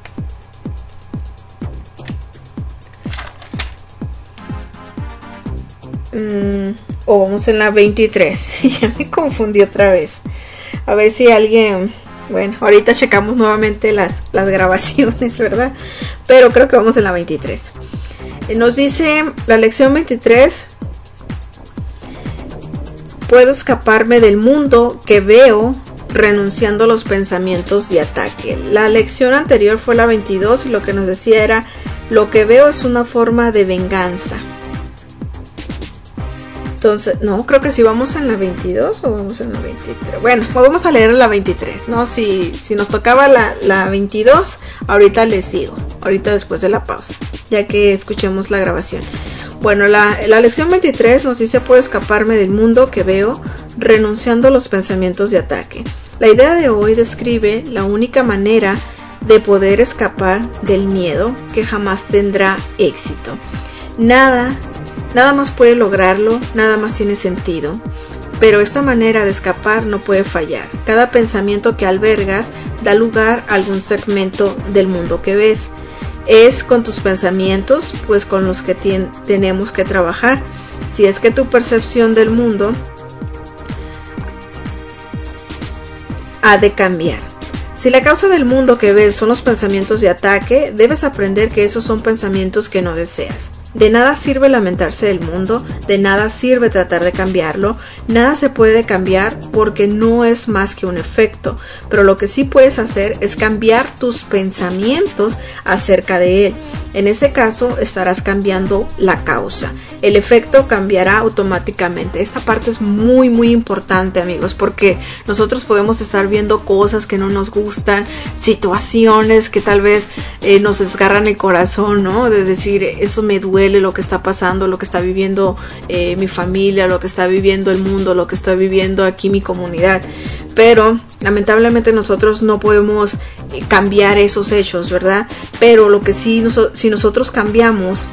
O vamos en la 23. Ya me confundí otra vez. A ver si alguien... Bueno, ahorita checamos nuevamente las grabaciones, ¿verdad? Pero creo que vamos en la 23. Nos dice la lección 23. Puedo escaparme del mundo que veo renunciando a los pensamientos de ataque. La lección anterior fue la 22 y lo que nos decía era: lo que veo es una forma de venganza. Entonces, no, creo que si vamos en la 22 o vamos en la 23. Bueno, vamos a leer la 23, ¿no? Si nos tocaba la 22, ahorita les digo, ahorita después de la pausa, ya que escuchemos la grabación. Bueno, la lección 23 nos dice: puedo escaparme del mundo que veo renunciando a los pensamientos de ataque. La idea de hoy describe la única manera de poder escapar del miedo que jamás tendrá éxito. Nada más puede lograrlo, nada más tiene sentido. Pero esta manera de escapar no puede fallar. Cada pensamiento que albergas da lugar a algún segmento del mundo que ves. Es con tus pensamientos, pues, con los que tenemos que trabajar. Si es que tu percepción del mundo ha de cambiar. Si la causa del mundo que ves son los pensamientos de ataque, debes aprender que esos son pensamientos que no deseas. De nada sirve lamentarse del mundo, de nada sirve tratar de cambiarlo, nada se puede cambiar porque no es más que un efecto, pero lo que sí puedes hacer es cambiar tus pensamientos acerca de él. En ese caso estarás cambiando la causa. El efecto cambiará automáticamente. Esta parte es muy muy importante, amigos, porque nosotros podemos estar viendo cosas que no nos gustan, situaciones que tal vez nos desgarran el corazón, ¿no? De decir, eso me duele, lo que está pasando, lo que está viviendo mi familia, lo que está viviendo el mundo, lo que está viviendo aquí mi comunidad. Pero lamentablemente nosotros no podemos cambiar esos hechos, ¿verdad? Pero lo que sí, si nosotros cambiamos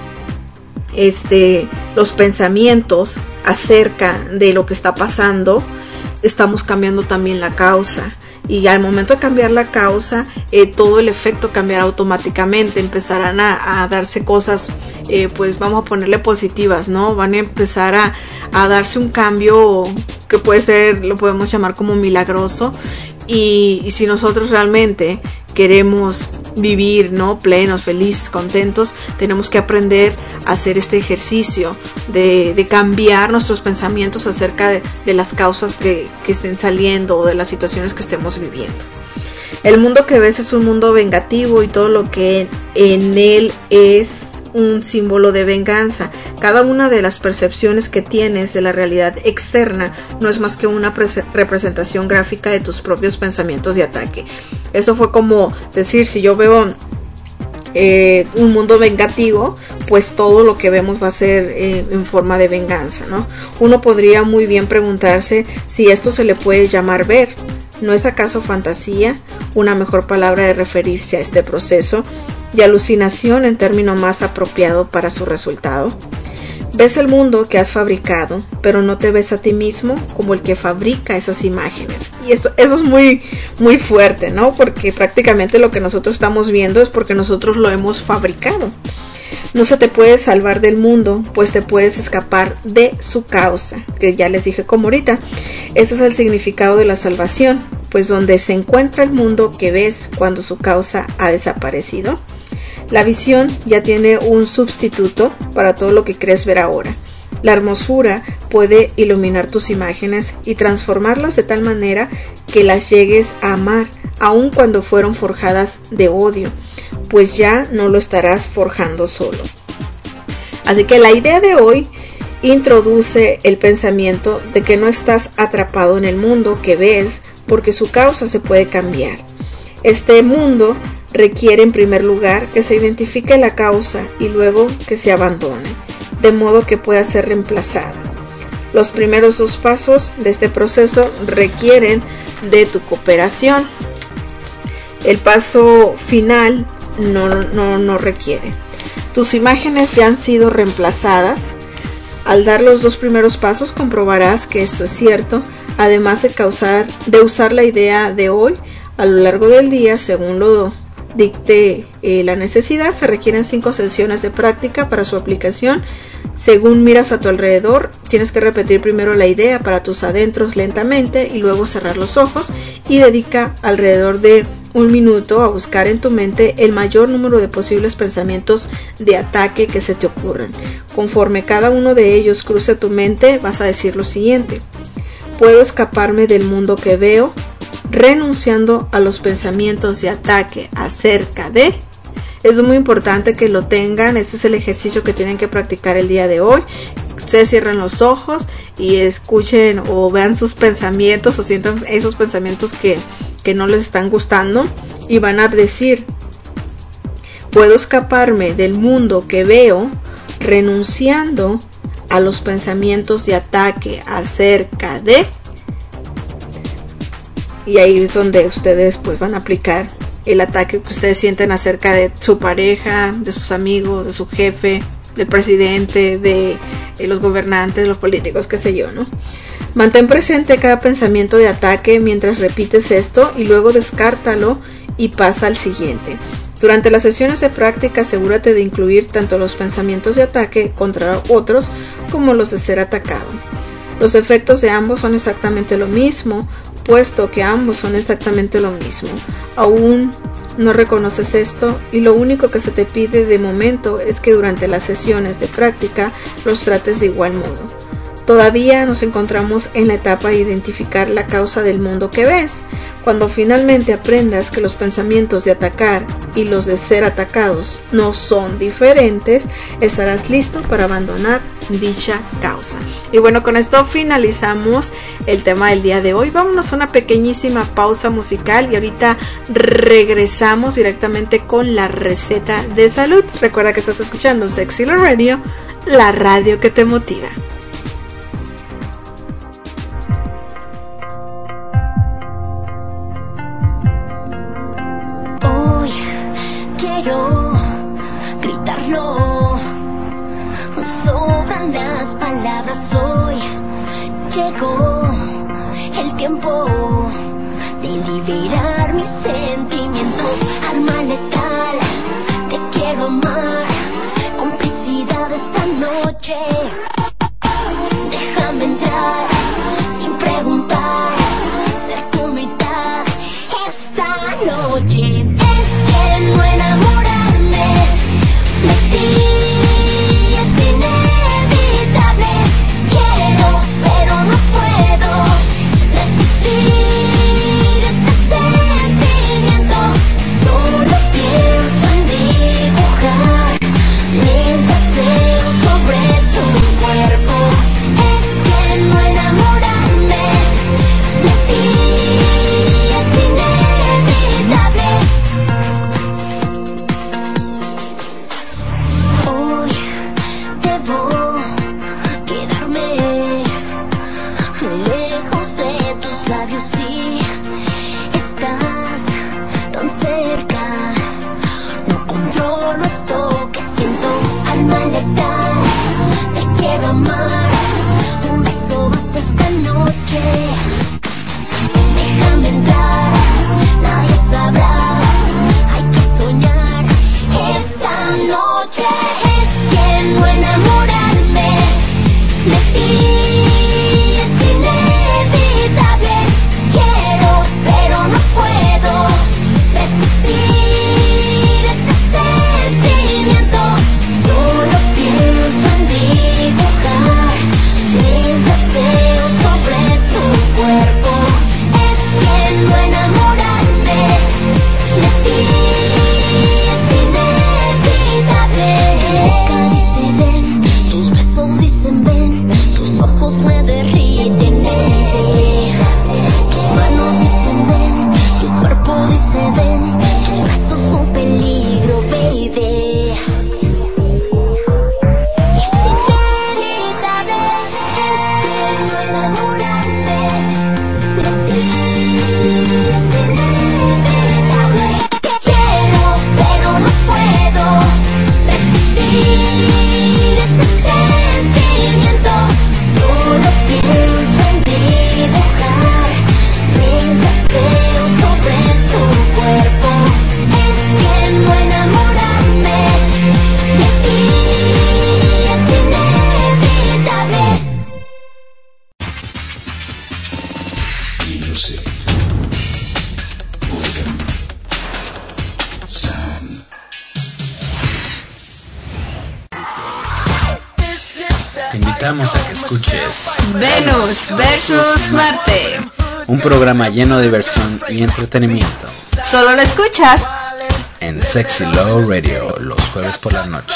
los pensamientos acerca de lo que está pasando, estamos cambiando también la causa. Y al momento de cambiar la causa, todo el efecto cambiará automáticamente. Empezarán a darse cosas, pues vamos a ponerle positivas, ¿no? Van a empezar a darse un cambio que puede ser, lo podemos llamar como milagroso. Y si nosotros realmente queremos vivir, ¿no? Plenos, felices, contentos, tenemos que aprender a hacer este ejercicio de cambiar nuestros pensamientos acerca de las causas que estén saliendo o de las situaciones que estemos viviendo. El mundo que ves es un mundo vengativo y todo lo que en él es un símbolo de venganza. Cada una de las percepciones que tienes de la realidad externa no es más que una representación gráfica de tus propios pensamientos de ataque. Eso fue como decir, si yo veo un mundo vengativo, pues todo lo que vemos va a ser en forma de venganza, ¿no? Uno podría muy bien preguntarse si esto se le puede llamar ver. ¿No es acaso fantasía una mejor palabra de referirse a este proceso? Y alucinación en término más apropiado para su resultado. Ves el mundo que has fabricado, pero no te ves a ti mismo como el que fabrica esas imágenes. Y eso es muy, muy fuerte, ¿no? Porque prácticamente lo que nosotros estamos viendo es porque nosotros lo hemos fabricado. No se te puede salvar del mundo, pues te puedes escapar de su causa, que ya les dije como ahorita. Ese es el significado de la salvación, pues donde se encuentra el mundo que ves cuando su causa ha desaparecido. La visión ya tiene un sustituto para todo lo que crees ver ahora. La hermosura puede iluminar tus imágenes y transformarlas de tal manera que las llegues a amar, aun cuando fueron forjadas de odio, pues ya no lo estarás forjando solo. Así que la idea de hoy introduce el pensamiento de que no estás atrapado en el mundo que ves, porque su causa se puede cambiar. Este mundo requiere en primer lugar que se identifique la causa y luego que se abandone, de modo que pueda ser reemplazada. Los primeros dos pasos de este proceso requieren de tu cooperación. El paso final no requiere. Tus imágenes ya han sido reemplazadas. Al dar los dos primeros pasos comprobarás que esto es cierto, además de usar la idea de hoy a lo largo del día según lo dicte la necesidad. Se requieren 5 sesiones de práctica para su aplicación. Según miras a tu alrededor, tienes que repetir primero la idea para tus adentros lentamente y luego cerrar los ojos y dedica alrededor de 1 minuto a buscar en tu mente el mayor número de posibles pensamientos de ataque que se te ocurran. Conforme cada uno de ellos cruce tu mente, vas a decir lo siguiente: puedo escaparme del mundo que veo, renunciando a los pensamientos de ataque acerca de... Es muy importante que lo tengan. Este es el ejercicio que tienen que practicar el día de hoy. Ustedes cierren los ojos y escuchen o vean sus pensamientos o sientan esos pensamientos que no les están gustando y van a decir: puedo escaparme del mundo que veo, renunciando a los pensamientos de ataque acerca de... Y ahí es donde ustedes pues van a aplicar el ataque que ustedes sienten acerca de su pareja, de sus amigos, de su jefe, del presidente, de los gobernantes, los políticos, qué sé yo, ¿no? Mantén presente cada pensamiento de ataque mientras repites esto y luego descártalo y pasa al siguiente. Durante las sesiones de práctica asegúrate de incluir tanto los pensamientos de ataque contra otros como los de ser atacado. Los efectos de ambos son exactamente lo mismo, puesto que ambos son exactamente lo mismo. Aún no reconoces esto y lo único que se te pide de momento es que durante las sesiones de práctica los trates de igual modo. Todavía nos encontramos en la etapa de identificar la causa del mundo que ves. Cuando finalmente aprendas que los pensamientos de atacar y los de ser atacados no son diferentes, estarás listo para abandonar dicha causa. Y bueno, con esto finalizamos el tema del día de hoy. Vámonos a una pequeñísima pausa musical y ahorita regresamos directamente con la receta de salud. Recuerda que estás escuchando Sexy Love Radio, la radio que te motiva. Quiero gritarlo, sobran las palabras hoy. Llegó el tiempo de liberar mis sentimientos. Arma letal, te quiero amar, complicidad esta noche. Déjame entrar sin preguntar, ser tu mitad esta noche. No enamorarme de ti es inevitable. Quiero, pero no puedo resistir este sentimiento. Solo pienso en dibujar mis deseos sobre tu cuerpo. Es que no enamorarme de ti es inevitable. Quedarme lejos de tus labios si estás tan cerca. No controlo esto que siento, alma letal, te quiero amar. Un beso basta esta noche. Déjame entrar, nadie sabrá. Hay que soñar esta noche. Es que no enamorarme de ti es inevitable. Quiero, pero no puedo resistir este sentimiento. Solo pienso en dibujar mis deseos sobre tu cuerpo. Es que no enamorarme de ti es inevitable. Boca dice ven, tus besos dicen ven, tus ojos me derriten, tus manos dicen ven, tu cuerpo dice ven, tus brazos son peligro, baby. Es inevitable, es que no enamorarme de ti es inevitable. Quiero, pero no puedo resistir este sentimiento. Solo pienso en dibujar mis deseos sobre tu cuerpo. Es que no enamorarme de ti es inevitable. Music. Organ. Sound. Te invitamos a que escuches Venus versus Marte. un programa lleno de diversión y entretenimiento Solo lo escuchas en Sexy Love Radio los jueves por la noche.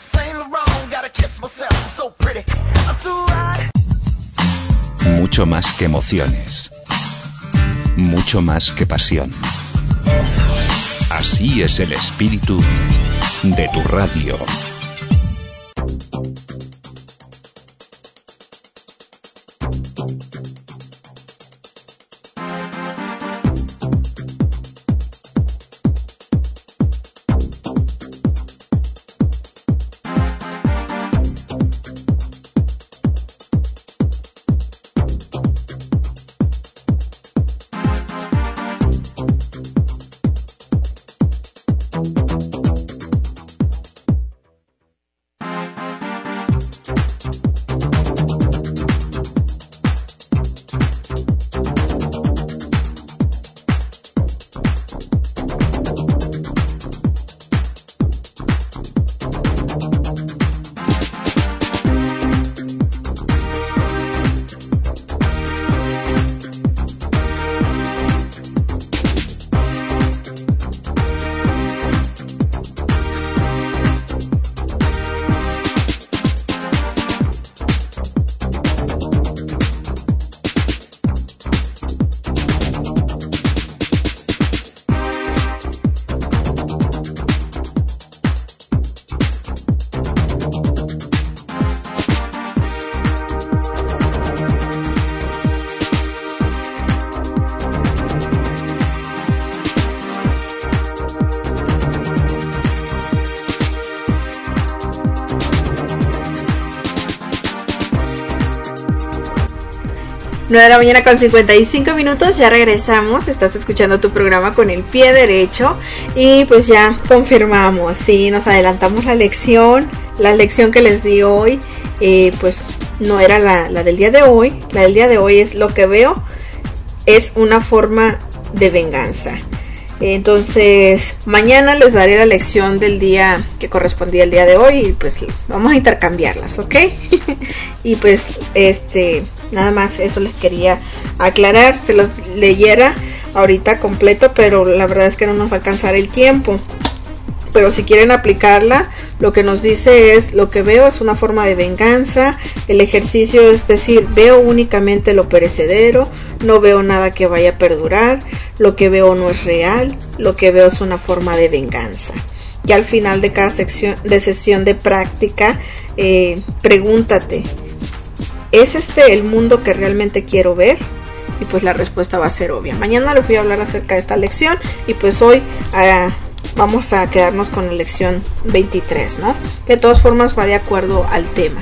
Mucho más que emociones. Mucho más que pasión. Así es el espíritu de tu radio. 9 de la mañana con 55 minutos, ya regresamos, estás escuchando tu programa Con el Pie Derecho y pues ya confirmamos, sí, nos adelantamos la lección que les di hoy, pues no era la del día de hoy, la del día de hoy es lo que veo, es una forma de venganza. Entonces mañana les daré la lección del día que correspondía al día de hoy y pues vamos a intercambiarlas, ¿ok? Y pues nada más eso les quería aclarar, se los leyera ahorita completo, pero la verdad es que no nos va a alcanzar el tiempo. Pero si quieren aplicarla, lo que nos dice es: lo que veo es una forma de venganza. El ejercicio es decir, veo únicamente lo perecedero, no veo nada que vaya a perdurar, lo que veo no es real, lo que veo es una forma de venganza. Y al final de cada sesión de práctica, pregúntate, ¿es este el mundo que realmente quiero ver? Y pues la respuesta va a ser obvia. Mañana les voy a hablar acerca de esta lección y pues hoy vamos a quedarnos con la lección 23, ¿no? Que de todas formas va de acuerdo al tema.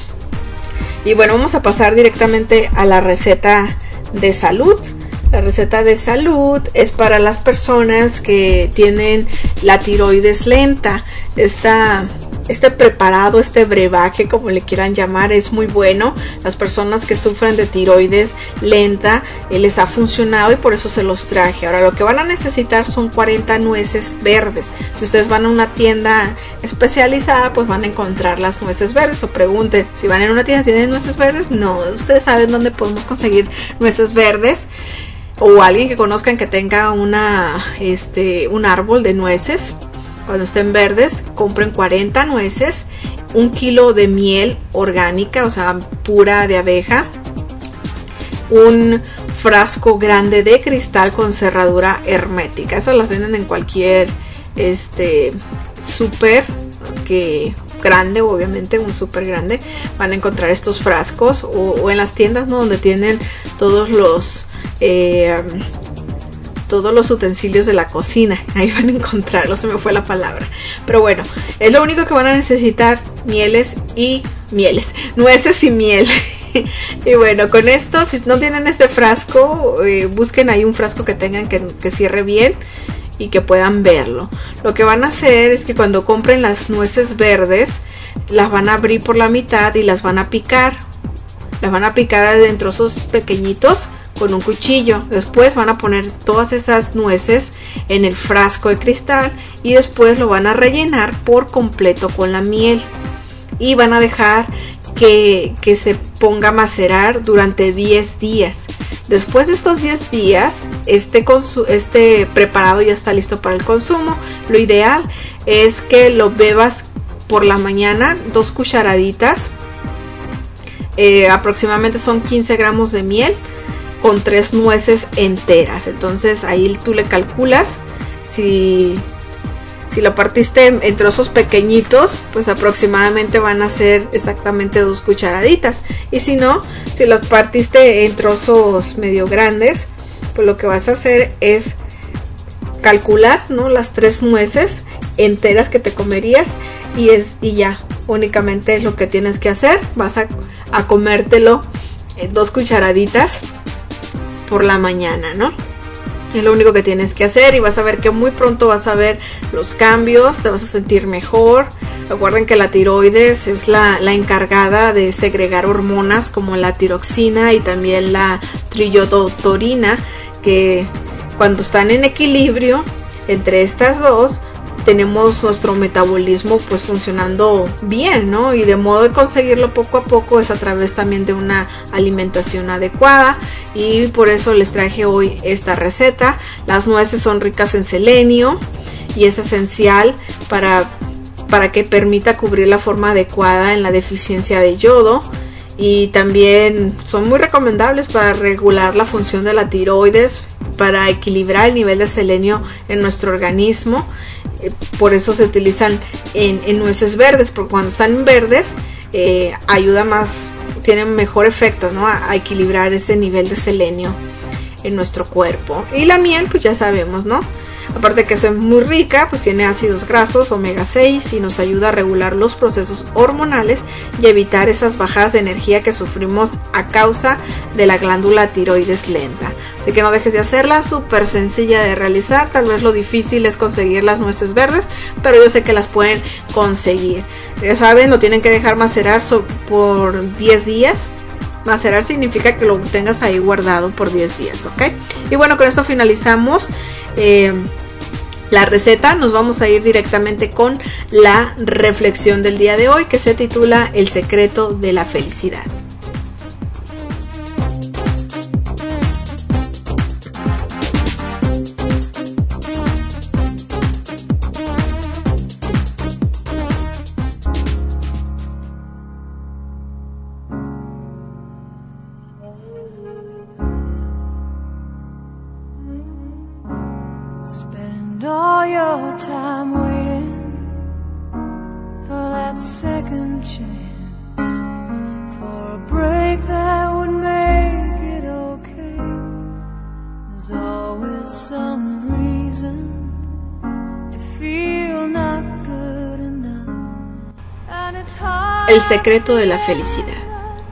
Y bueno, vamos a pasar directamente a la receta de salud. La receta de salud es para las personas que tienen la tiroides lenta. Este preparado, este brebaje, como le quieran llamar, es muy bueno. Las personas que sufren de tiroides lenta les ha funcionado y por eso se los traje. Ahora lo que van a necesitar son 40 nueces verdes. Si ustedes van a una tienda especializada, pues van a encontrar las nueces verdes. O pregunten, si van en una tienda, ¿tienen nueces verdes? No, ustedes saben dónde podemos conseguir nueces verdes. O alguien que conozcan que tenga un árbol de nueces. Cuando estén verdes, compren 40 nueces, 1 kilo de miel orgánica, o sea, pura de abeja, un frasco grande de cristal con cerradura hermética. Esas las venden en cualquier súper que grande, obviamente un súper grande. Van a encontrar estos frascos o en las tiendas, ¿no?, donde tienen todos los utensilios de la cocina. Ahí van a encontrarlo, se me fue la palabra. Pero bueno, es lo único que van a necesitar: nueces y miel. Y bueno, con esto, si no tienen este frasco, busquen ahí un frasco que tengan que cierre bien y que puedan verlo. Lo que van a hacer es que cuando compren las nueces verdes, las van a abrir por la mitad y las van a picar. Las van a picar en trozos pequeñitos con un cuchillo. Después van a poner todas esas nueces en el frasco de cristal y después lo van a rellenar por completo con la miel y van a dejar que se ponga a macerar durante 10 días. Después de estos 10 días, este preparado ya está listo para el consumo. Lo ideal es que lo bebas por la mañana, 2 cucharaditas. Aproximadamente son 15 gramos de miel con 3 nueces enteras. Entonces ahí tú le calculas, si lo partiste en trozos pequeñitos, pues aproximadamente van a ser exactamente 2 cucharaditas. Y si no, si lo partiste en trozos medio grandes, pues lo que vas a hacer es calcular, ¿no?, las 3 nueces enteras que te comerías y ya, únicamente es lo que tienes que hacer. Vas a comértelo 2 cucharaditas por la mañana, ¿no? Es lo único que tienes que hacer y vas a ver que muy pronto vas a ver los cambios, te vas a sentir mejor. Recuerden que la tiroides es la encargada de segregar hormonas como la tiroxina y también la triiodotorina, que cuando están en equilibrio entre estas dos, tenemos nuestro metabolismo pues funcionando bien, ¿no? Y de modo de conseguirlo poco a poco es a través también de una alimentación adecuada, y por eso les traje hoy esta receta. Las nueces son ricas en selenio y es esencial para que permita cubrir la forma adecuada en la deficiencia de yodo, y también son muy recomendables para regular la función de la tiroides, para equilibrar el nivel de selenio en nuestro organismo. Por eso se utilizan en nueces verdes, porque cuando están verdes ayuda más, tienen mejor efecto, ¿no?, a equilibrar ese nivel de selenio en nuestro cuerpo. Y la miel, pues ya sabemos, ¿no? Aparte que es muy rica, pues tiene ácidos grasos, omega 6 y nos ayuda a regular los procesos hormonales y evitar esas bajadas de energía que sufrimos a causa de la glándula tiroides lenta. Así que no dejes de hacerla, súper sencilla de realizar. Tal vez lo difícil es conseguir las nueces verdes, pero yo sé que las pueden conseguir. Ya saben, lo tienen que dejar macerar por 10 días. Macerar significa que lo tengas ahí guardado por 10 días, ¿ok? Y bueno, con esto finalizamos la receta. Nos vamos a ir directamente con la reflexión del día de hoy, que se titula El secreto de la felicidad. All your time waiting for that second chance, for a break that would make it okay. There's always some reason to feel not good enough, and it's hard. El secreto de la felicidad.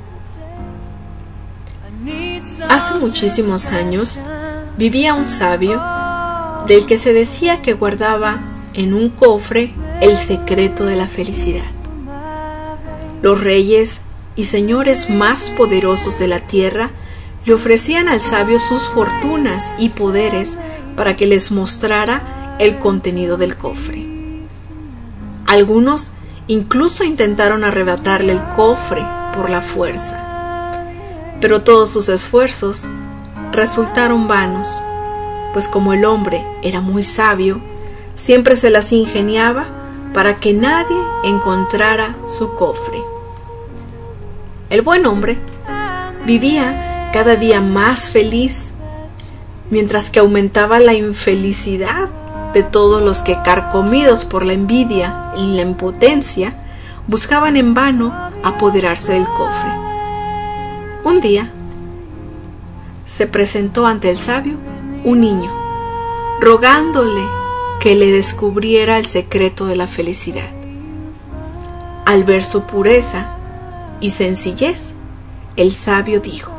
Hace muchísimos años vivía un sabio del que se decía que guardaba en un cofre el secreto de la felicidad. Los reyes y señores más poderosos de la tierra le ofrecían al sabio sus fortunas y poderes para que les mostrara el contenido del cofre. Algunos incluso intentaron arrebatarle el cofre por la fuerza, pero todos sus esfuerzos resultaron vanos, pues como el hombre era muy sabio, siempre se las ingeniaba para que nadie encontrara su cofre. El buen hombre vivía cada día más feliz, mientras que aumentaba la infelicidad de todos los que, carcomidos por la envidia y la impotencia, buscaban en vano apoderarse del cofre. Un día se presentó ante el sabio un niño, rogándole que le descubriera el secreto de la felicidad. Al ver su pureza y sencillez, el sabio dijo: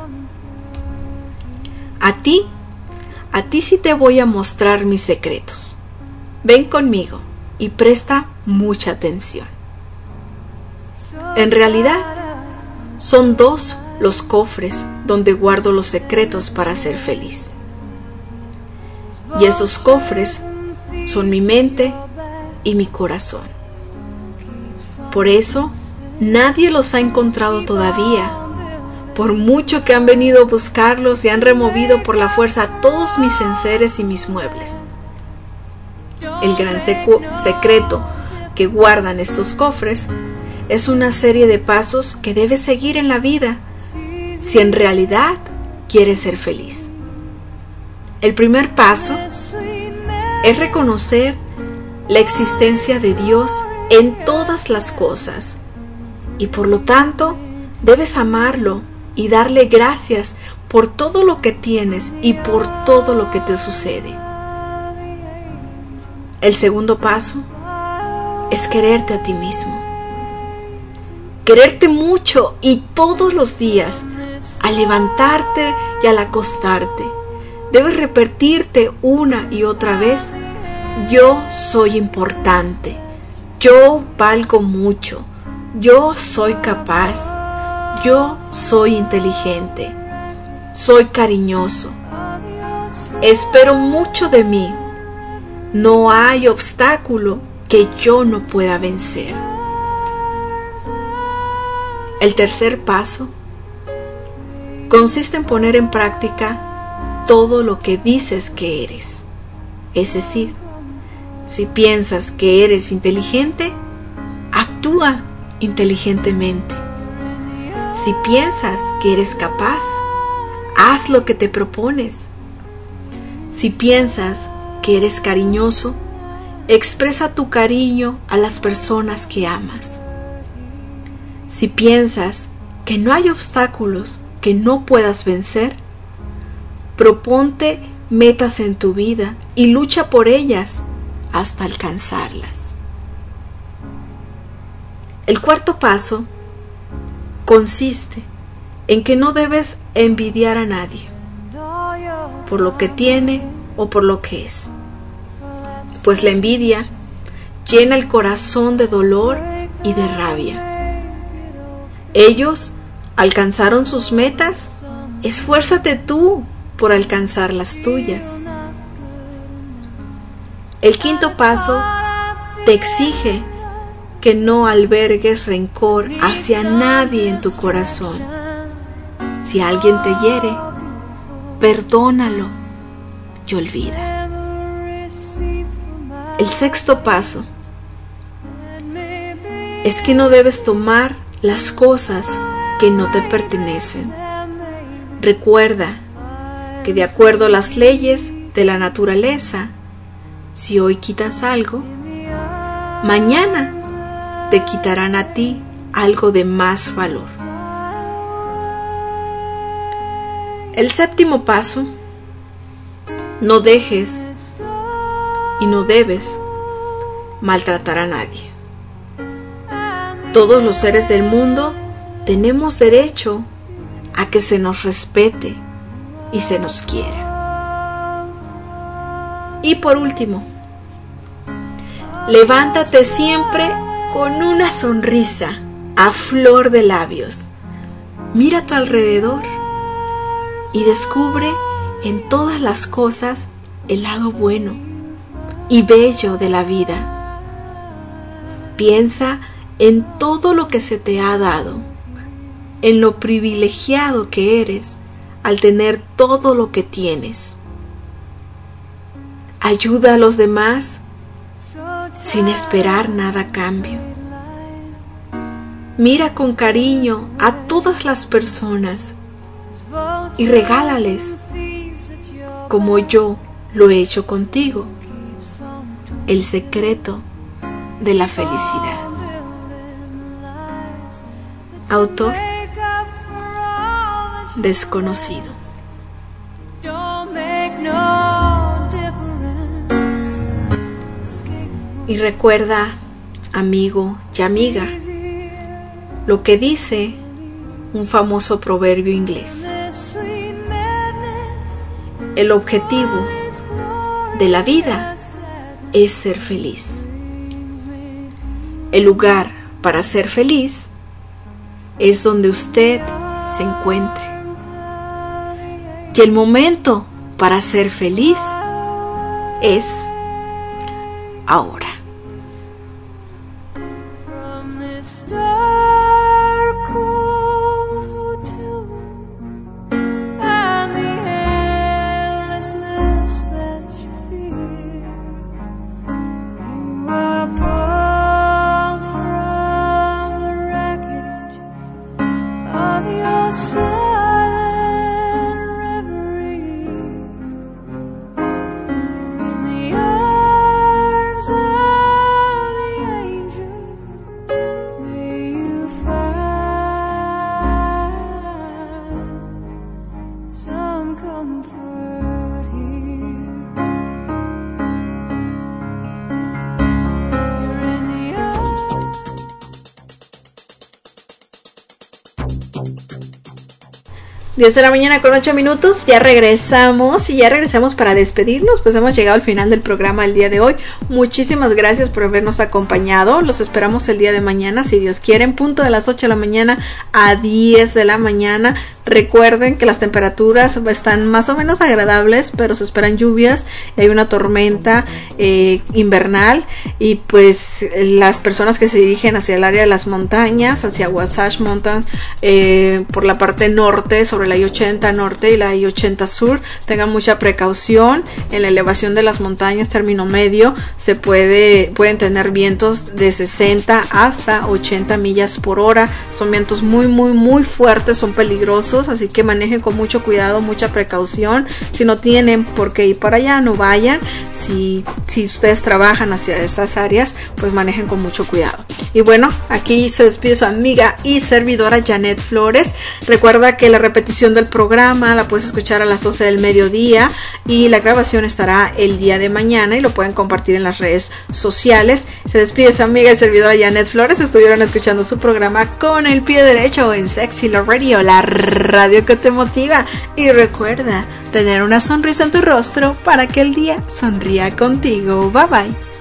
A ti sí te voy a mostrar mis secretos. Ven conmigo y presta mucha atención. En realidad, son 2 los cofres donde guardo los secretos para ser feliz. Y esos cofres son mi mente y mi corazón. Por eso, nadie los ha encontrado todavía, por mucho que han venido a buscarlos y han removido por la fuerza todos mis enseres y mis muebles. El gran secreto que guardan estos cofres es una serie de pasos que debes seguir en la vida si en realidad quieres ser feliz. El primer paso es reconocer la existencia de Dios en todas las cosas y por lo tanto debes amarlo y darle gracias por todo lo que tienes y por todo lo que te sucede. El segundo paso es quererte a ti mismo. Quererte mucho y todos los días, al levantarte y al acostarte, debes repetirte una y otra vez: yo soy importante, yo valgo mucho, yo soy capaz, yo soy inteligente, soy cariñoso, espero mucho de mí, no hay obstáculo que yo no pueda vencer. El tercer paso consiste en poner en práctica todo lo que dices que eres. Es decir, si piensas que eres inteligente, actúa inteligentemente. Si piensas que eres capaz, haz lo que te propones. Si piensas que eres cariñoso, expresa tu cariño a las personas que amas. Si piensas que no hay obstáculos que no puedas vencer, proponte metas en tu vida y lucha por ellas hasta alcanzarlas. El cuarto paso consiste en que no debes envidiar a nadie por lo que tiene o por lo que es, pues la envidia llena el corazón de dolor y de rabia. Ellos alcanzaron sus metas, esfuérzate tú por alcanzar las tuyas. El quinto paso te exige que no albergues rencor hacia nadie en tu corazón. Si alguien te hiere, perdónalo y olvida. El sexto paso es que no debes tomar las cosas que no te pertenecen. Recuerda que de acuerdo a las leyes de la naturaleza, si hoy quitas algo, mañana te quitarán a ti algo de más valor. El séptimo paso, no dejes y no debes maltratar a nadie. Todos los seres del mundo tenemos derecho a que se nos respete y se nos quiera. Y por último, levántate siempre con una sonrisa a flor de labios. Mira a tu alrededor y descubre en todas las cosas el lado bueno y bello de la vida. Piensa en todo lo que se te ha dado, en lo privilegiado que eres al tener todo lo que tienes. Ayuda a los demás sin esperar nada a cambio. Mira con cariño a todas las personas y regálales, como yo lo he hecho contigo, el secreto de la felicidad. Autor desconocido. Y recuerda, amigo y amiga, lo que dice un famoso proverbio inglés: el objetivo de la vida es ser feliz. El lugar para ser feliz es donde usted se encuentre. Y el momento para ser feliz es ahora. Diez de la mañana con 8 minutos, ya regresamos para despedirnos, pues hemos llegado al final del programa el día de hoy. Muchísimas gracias por habernos acompañado, los esperamos el día de mañana, si Dios quiere, en punto de las 8 de la mañana a 10 de la mañana. Recuerden que las temperaturas están más o menos agradables, pero se esperan lluvias, hay una tormenta invernal, y pues las personas que se dirigen hacia el área de las montañas, hacia Wasatch Mountain, por la parte norte, sobre la I-80 norte y la I-80 sur, tengan mucha precaución. En la elevación de las montañas, término medio, pueden tener vientos de 60 hasta 80 millas por hora, son vientos muy fuertes, son peligrosos, así que manejen con mucho cuidado, mucha precaución. Si no tienen por qué ir para allá, no vayan. Si ustedes trabajan hacia esas áreas, pues manejen con mucho cuidado. Y bueno, aquí se despide su amiga y servidora Janet Flores. Recuerda que la repetición repetición del programa la puedes escuchar a las 12 del mediodía y la grabación estará el día de mañana y lo pueden compartir en las redes sociales. Se despide su amiga y servidora Janet Flores. Estuvieron escuchando su programa Con el Pie Derecho en Sexy Love Radio, la radio que te motiva. Y recuerda tener una sonrisa en tu rostro para que el día sonría contigo. Bye bye.